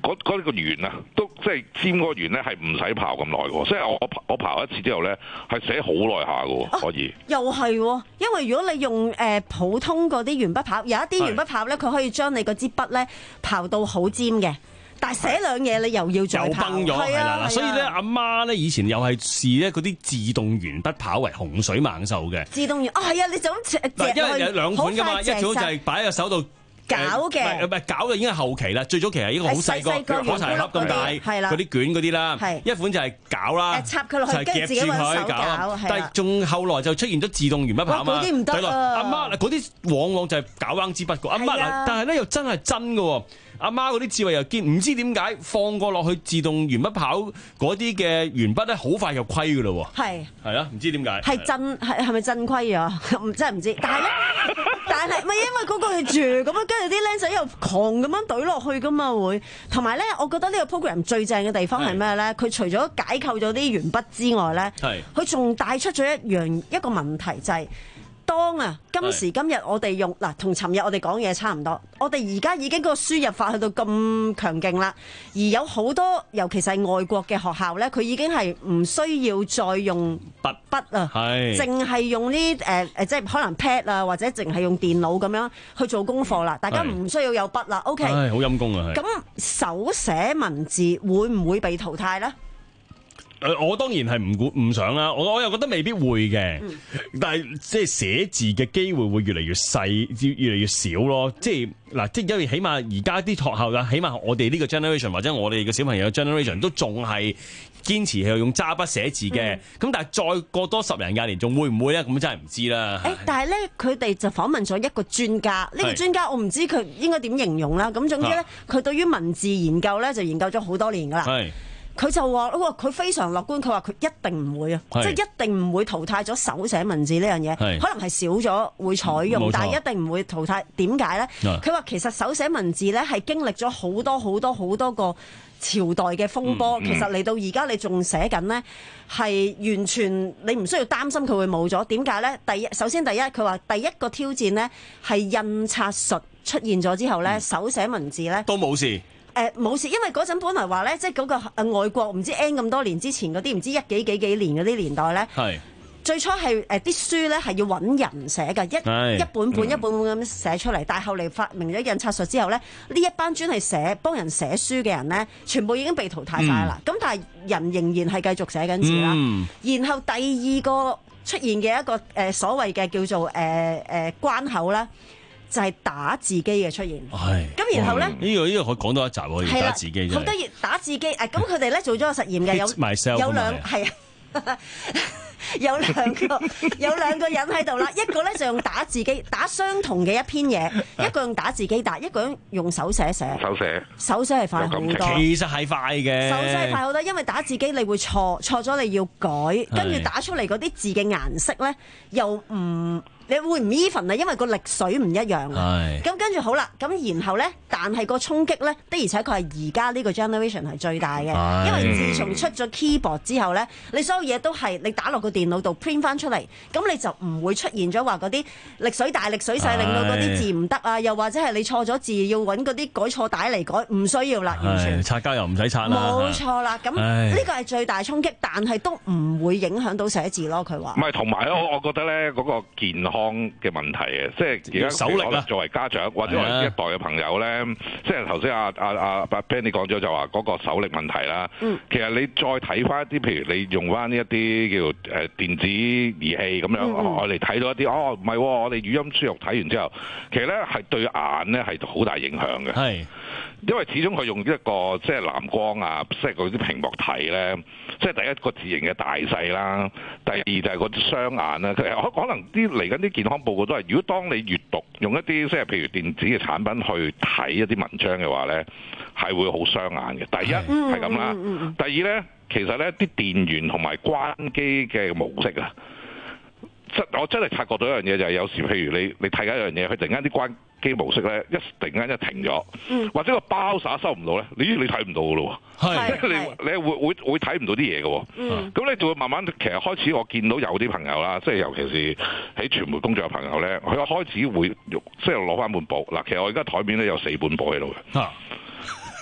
嗰嗰個圓啊，都即係尖嗰個圓咧係唔使刨咁耐嘅，所以我我我刨一次之後咧係寫好耐下嘅，可以。 又係，因為如果你用誒普通嗰啲鉛筆刨，有一啲鉛筆刨咧，佢可以將你嗰支筆咧刨到好尖嘅。但係寫兩嘢你又要再又崩咗，係啦，所以咧阿媽咧以前又係視咧嗰啲自動鉛筆刨為洪水猛獸嘅。 自動鉛哦係啊，你就咁嗱，因為有兩款噶嘛，一種就係擺喺個手度攪嘅， 唔係唔係攪嘅已經係後期啦。最早期係一個好細個火柴盒咁大嗰啲卷嗰啲啦，一款就係攪啦， 插佢落去， 就係夾住佢攪。但係仲後來就出現咗自動鉛筆刨嘛。 嗰啲唔得啊！ 阿媽嗰啲往往就係攪彎支筆個。阿媽嗱，但係咧又真係真嘅喎。阿媽嗰啲智慧又堅，唔知點解放過落去自動鉛筆刨嗰啲嘅鉛筆咧，好快就虧嘅咯喎。係係啦，唔知點解係真係係咪真虧咗？唔真係唔知。但係咧，但係咪因為嗰個住咁樣，跟住啲僆仔又狂咁樣懟落去噶嘛會。同埋咧，我覺得呢個 program 最正嘅地方係咩咧？佢除咗解構咗啲鉛筆之外咧，佢仲帶出咗一樣一個問題就係、是。當啊，今時今日我哋用嗱，同尋日我哋講嘢差唔多。我哋而家已經個輸入法去到咁強勁啦，而有好多，尤其是係外國嘅學校咧，佢已經係唔需要再用筆筆啊，淨係用呢誒誒，即係可能 pad 啊，或者淨係用電腦咁樣去做功課啦。大家唔需要有筆啦。OK， 唉，好陰功啊！ 咁手寫文字會唔會被淘汰咧？ 誒，我當然係唔估唔想啦，我我又覺得未必會嘅，嗯、但係即係寫字嘅機會會越嚟越細，越嚟越少咯。即係嗱，即係因為起碼而家啲學校啦，起碼我哋呢個 generation 或者我哋嘅小朋友嘅 generation 都仲係堅持係用揸筆寫字嘅。咁、嗯、但係再過多十零廿年，仲會唔會咧？咁真係唔知啦。 誒，但係咧，佢哋就訪問咗一個專家，呢、呢個專家我唔知佢應該點形容啦。咁總之咧，佢、啊、對於文字研究咧就研究咗好多年噶啦。佢就話：佢非常樂觀，佢話佢一定唔會啊，即係一定唔會淘汰咗手寫文字呢樣嘢。可能係少咗會採用，但係一定唔會淘汰。點解咧？佢話其實手寫文字咧係經歷咗好多好多好多個朝代嘅風波。嗯嗯、其實嚟到而家你仲寫緊呢，係完全你唔需要擔心佢會冇咗。點解咧？第一，首先第一，佢話第一個挑戰呢係印刷術出現咗之後咧，嗯、手寫文字咧都冇事。 誒冇、呃、事，因為嗰陣本來話咧，即係嗰個誒外國唔知 N 咁多年之前嗰啲唔知一幾幾幾年嗰啲年代咧，係最初係誒啲書咧係要揾人寫嘅，一一本本一本本咁寫出嚟。但係後嚟發明咗印刷術之後咧，呢一班專係寫幫人寫書嘅人咧，全部已經被淘汰晒啦。咁、嗯、但係人仍然係繼續寫緊字啦。嗯、然後第二個出現嘅一個誒、呃、所謂嘅叫做誒誒、呃呃、關口啦。就係打字機嘅出現，咁然後咧， 呢個呢個可以講多一集喎，打字機好得意打字機，誒咁佢哋咧做咗個實驗嘅，有有兩係啊，有兩個有兩個人喺度啦，一個咧就用打字機打相同嘅一篇嘢，一個用打字機打，一個人用手寫寫， 手寫手寫係快好多， 其實係快嘅， 手寫係快好多，因為打字機你會錯錯咗你要改，跟住打出嚟嗰啲字嘅顏色咧又唔。你會唔 even 啊？因為個力水唔一樣啊。咁跟住好啦，咁然後咧，但係個衝擊咧的而且確係而家呢個 generation 係最大嘅，因為自從出咗 keyboard 之後咧，你所有嘢都係你打落個電腦度 print 翻出嚟，咁你就唔會出現咗話嗰啲力水大力水細，令到嗰啲字唔得啊，又或者係你錯咗字要揾嗰啲改錯帶嚟改，唔需要啦，完全擦膠又唔使擦啦。 冇錯啦，咁呢個係最大衝擊，但係都唔會影響到寫字咯。佢話唔係，同埋咧，我我覺得咧嗰個健康嘅問題嘅，即係而家手力啦。作為家長或者係一代嘅朋友咧，即係頭先阿阿阿 Benny 講咗就話嗰個手力問題啦。嗯、其實你再睇翻一啲，譬如你用翻呢一啲叫誒電子儀器咁樣，我哋睇到一啲哦，唔係、哦，我哋語音輸入睇完之後，其實咧係對眼咧係好大影響嘅。係。因為始終佢用一個即係藍光啊，即係嗰啲屏幕睇咧，即係第一個字形嘅大細啦，第二就係嗰啲雙眼啦。其實可能啲嚟緊啲健康報告都係，如果當你閱讀用一啲即係譬如電子嘅產品去睇一啲文章嘅話咧，係會好傷眼嘅。第一係咁啦，第二咧其實咧啲電源同埋關機嘅模式啊，我真係察覺到一樣嘢就係、是、有時譬如你你睇緊一樣嘢，佢突然間啲關機模式咧一突然間一停咗，嗯、或者個包撒收唔到咧，你你睇唔到噶咯喎，即係你你會會會睇唔到啲嘢嘅喎，咁、嗯、你就會慢慢其實開始我見到有啲朋友啦，即係尤其是喺傳媒工作嘅朋友咧，佢開始會即係攞翻本簿嗱，其實我而家台面咧有四本簿喺度嘅。啊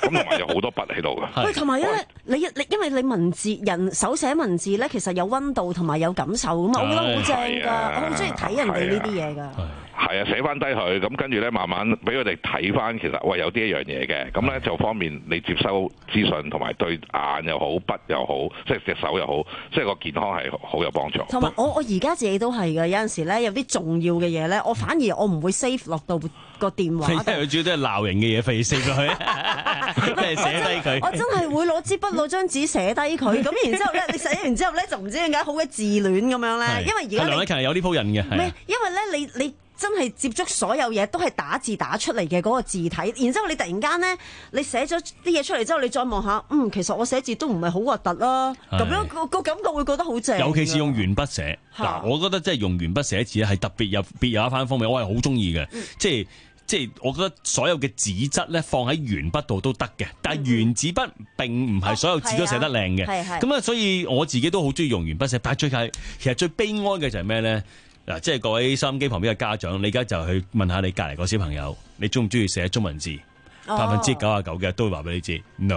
咁同埋有好多筆喺度嘅。 喂，同埋咧，你你因為你文字人手寫文字咧，其實有溫度同埋有感受㗎嘛，我覺得好正㗎，我好中意睇人哋呢啲嘢㗎。 係啊，寫翻低佢，咁跟住咧慢慢俾佢哋睇翻，其實喂有啲一樣嘢嘅，咁咧就方便你接收資訊，同埋對眼又好，筆又好，即係隻手又好，即係個健康係好有幫助。 同埋我我而家自己都係㗎，有陣時咧有啲重要嘅嘢咧，我反而我唔會 save 落到個電話。 因為佢主要都係鬧人嘅嘢，費事 save 落去，即係寫低佢。 我真係會攞支筆攞張紙寫低佢，咁然之後咧，你寫完之後咧就唔知點解好鬼自戀咁樣咧，因為而家梁禮勤係有呢鋪人嘅， 唔係因為咧你你。真係接觸所有嘢都係打字打出嚟嘅嗰個字體，然之後你突然間咧，你寫咗啲嘢出嚟之後，你再望下，嗯，其實我寫字都唔係好核突啦，咁樣個個感覺會覺得好正。 尤其是用鉛筆寫，嗱，我覺得即係用鉛筆寫字咧係特別有別有一番風味，我係好中意嘅，即係即係我覺得所有嘅紙質咧放喺鉛筆度都得嘅，但係原子筆並唔係所有字都寫得靚嘅，咁啊，所以我自己都好中意用鉛筆寫，但係最近其實最悲哀嘅就係咩咧？嗱，即係各位收音機旁邊嘅家長，你而家就去問下你隔離個小朋友，你中唔中意寫中文字？百分之九十九嘅都會話俾你知 ，no。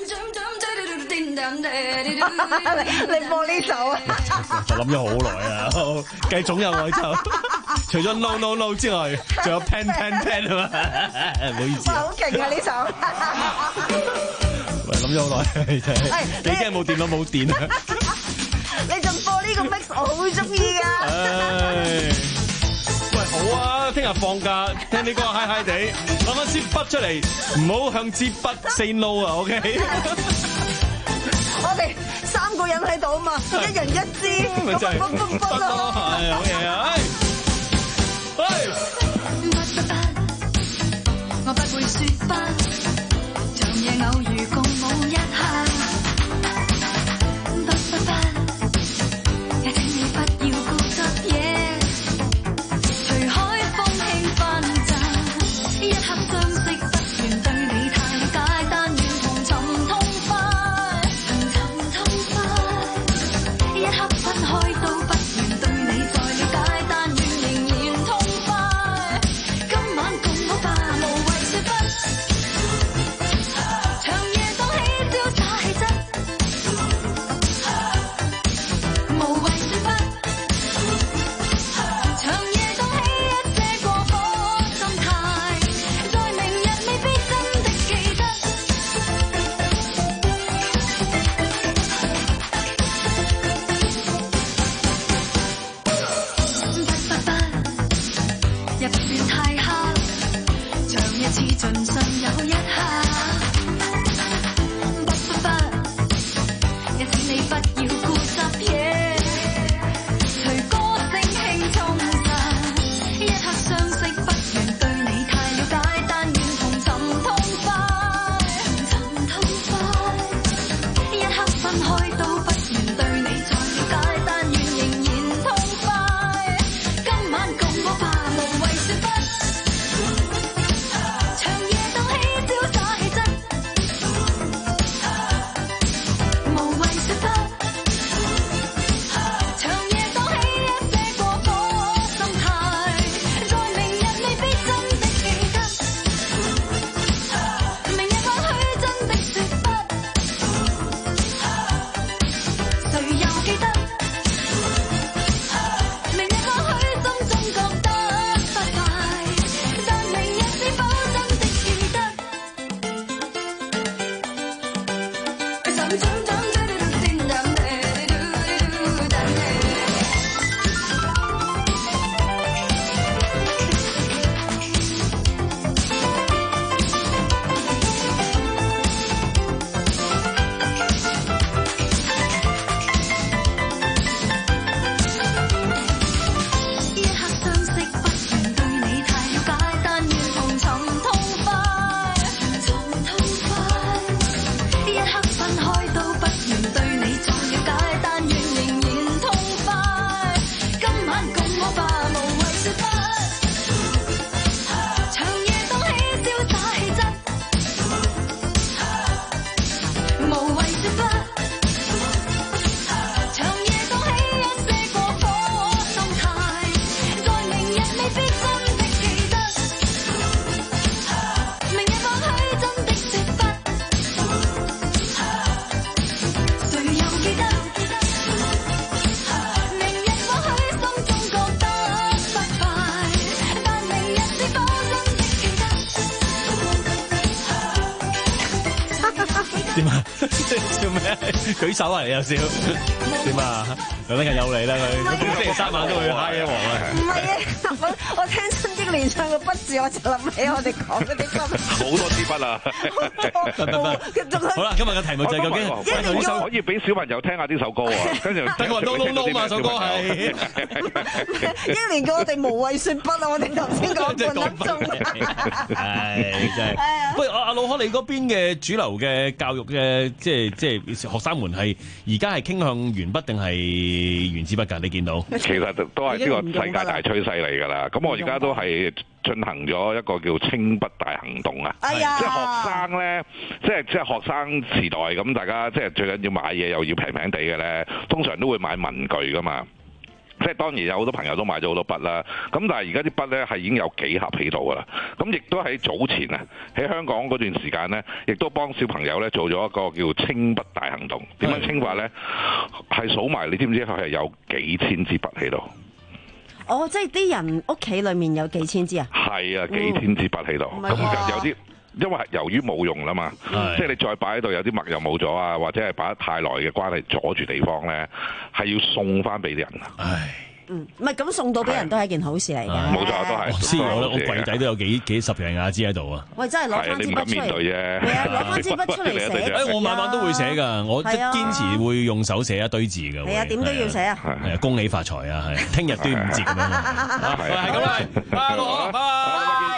你播呢首啊？ 就諗咗好耐啊，繼總有愛就，除咗 no no no 之外，仲有 pen pen pen 啊嘛，唔好意思。 好勁啊呢首！ 喂，諗咗好耐，真係。你驚冇電腦冇電啊？ 你仲播呢個 mix，我好中意噶。 喂，好啊，聽日放假，聽你歌嗨嗨地，攞翻支筆出嚟，唔好向支筆 say no 啊 ，OK？ 我哋三個人喺度啊嘛，一人一支， 咪就係筆筆咯，係好嘢啊！喂， 我不會說不，長夜偶遇共舞一下。不不不。也請你不要固執嘢，隨海風輕翻陣，一刻相識不願對你太了解，但願同尋痛快，尋尋痛快，一刻分開都不願對你再了解，但願仍然痛快，今晚共我吧，無謂說不，長夜當起瀟灑氣質。盡信有一下，不不不，也請你不要固執嘢，隨歌聲輕衝散，一刻相識不願對你太了解，但願同尋痛快，尋痛快，一刻分開都不願對你再了解，但願仍然痛快，今晚共我吧，無謂說不。 舉手啊，你有少點啊？兩日又嚟啦佢，星期三晚都會嗨一鑊啊！ 唔係啊，我我聽親啲連唱個筆字，我就諗起我哋講嗰啲筆， 好多支筆啊！ 好啦，今日嘅題目就係究竟呢首可以俾小朋友聽下呢首歌啊，跟住等我窿窿窿嘛首歌係， 一年叫我哋無謂説筆啊！我哋頭先講半粒鐘， 係真係。喂，阿阿老可，你嗰邊嘅主流嘅教育嘅即係即係學生們係而家係傾向鉛筆定係原子筆㗎？你見到其實都係呢個世界大趨勢嚟㗎啦。咁我而家都係進行咗一個叫清筆大行動啊！ 哎呀， 即係學生咧，即係即係學生時代咁，大家即係最緊要買嘢又要平平地嘅咧，通常都會買文具㗎嘛。即係當然有好多朋友都買咗好多筆啦，咁但係而家啲筆咧係已經有幾盒喺度㗎啦。咁亦都喺早前啊，喺香港嗰段時間咧，亦都幫小朋友咧做咗一個叫清筆大行動。點樣清法咧？係數埋你知唔知佢係有幾千支筆喺度？ 哦，即係啲人屋企裏面有幾千支啊？ 係啊，幾千支筆喺度。咁、嗯、有啲因為由於冇用啦嘛，即係你再擺喺度有啲墨又冇咗啊，或者係擺得太耐嘅關係阻住地方咧，係要送翻俾啲人啊。唉， 嗯，唔係咁送到俾人都係一件好事嚟嘅。 冇錯，都係。 我知我我櫃底都有幾幾十樣牙支喺度啊。 喂，真係攞翻支筆出嚟。 面對啫。 係啊，攞翻支筆出嚟寫。 誒，我晚晚都會寫㗎，我即係堅持會用手寫一堆字㗎。 係啊，點都要寫啊。 係啊，恭喜發財啊，係。聽日端午節咁樣。係係咁啦，拜拜。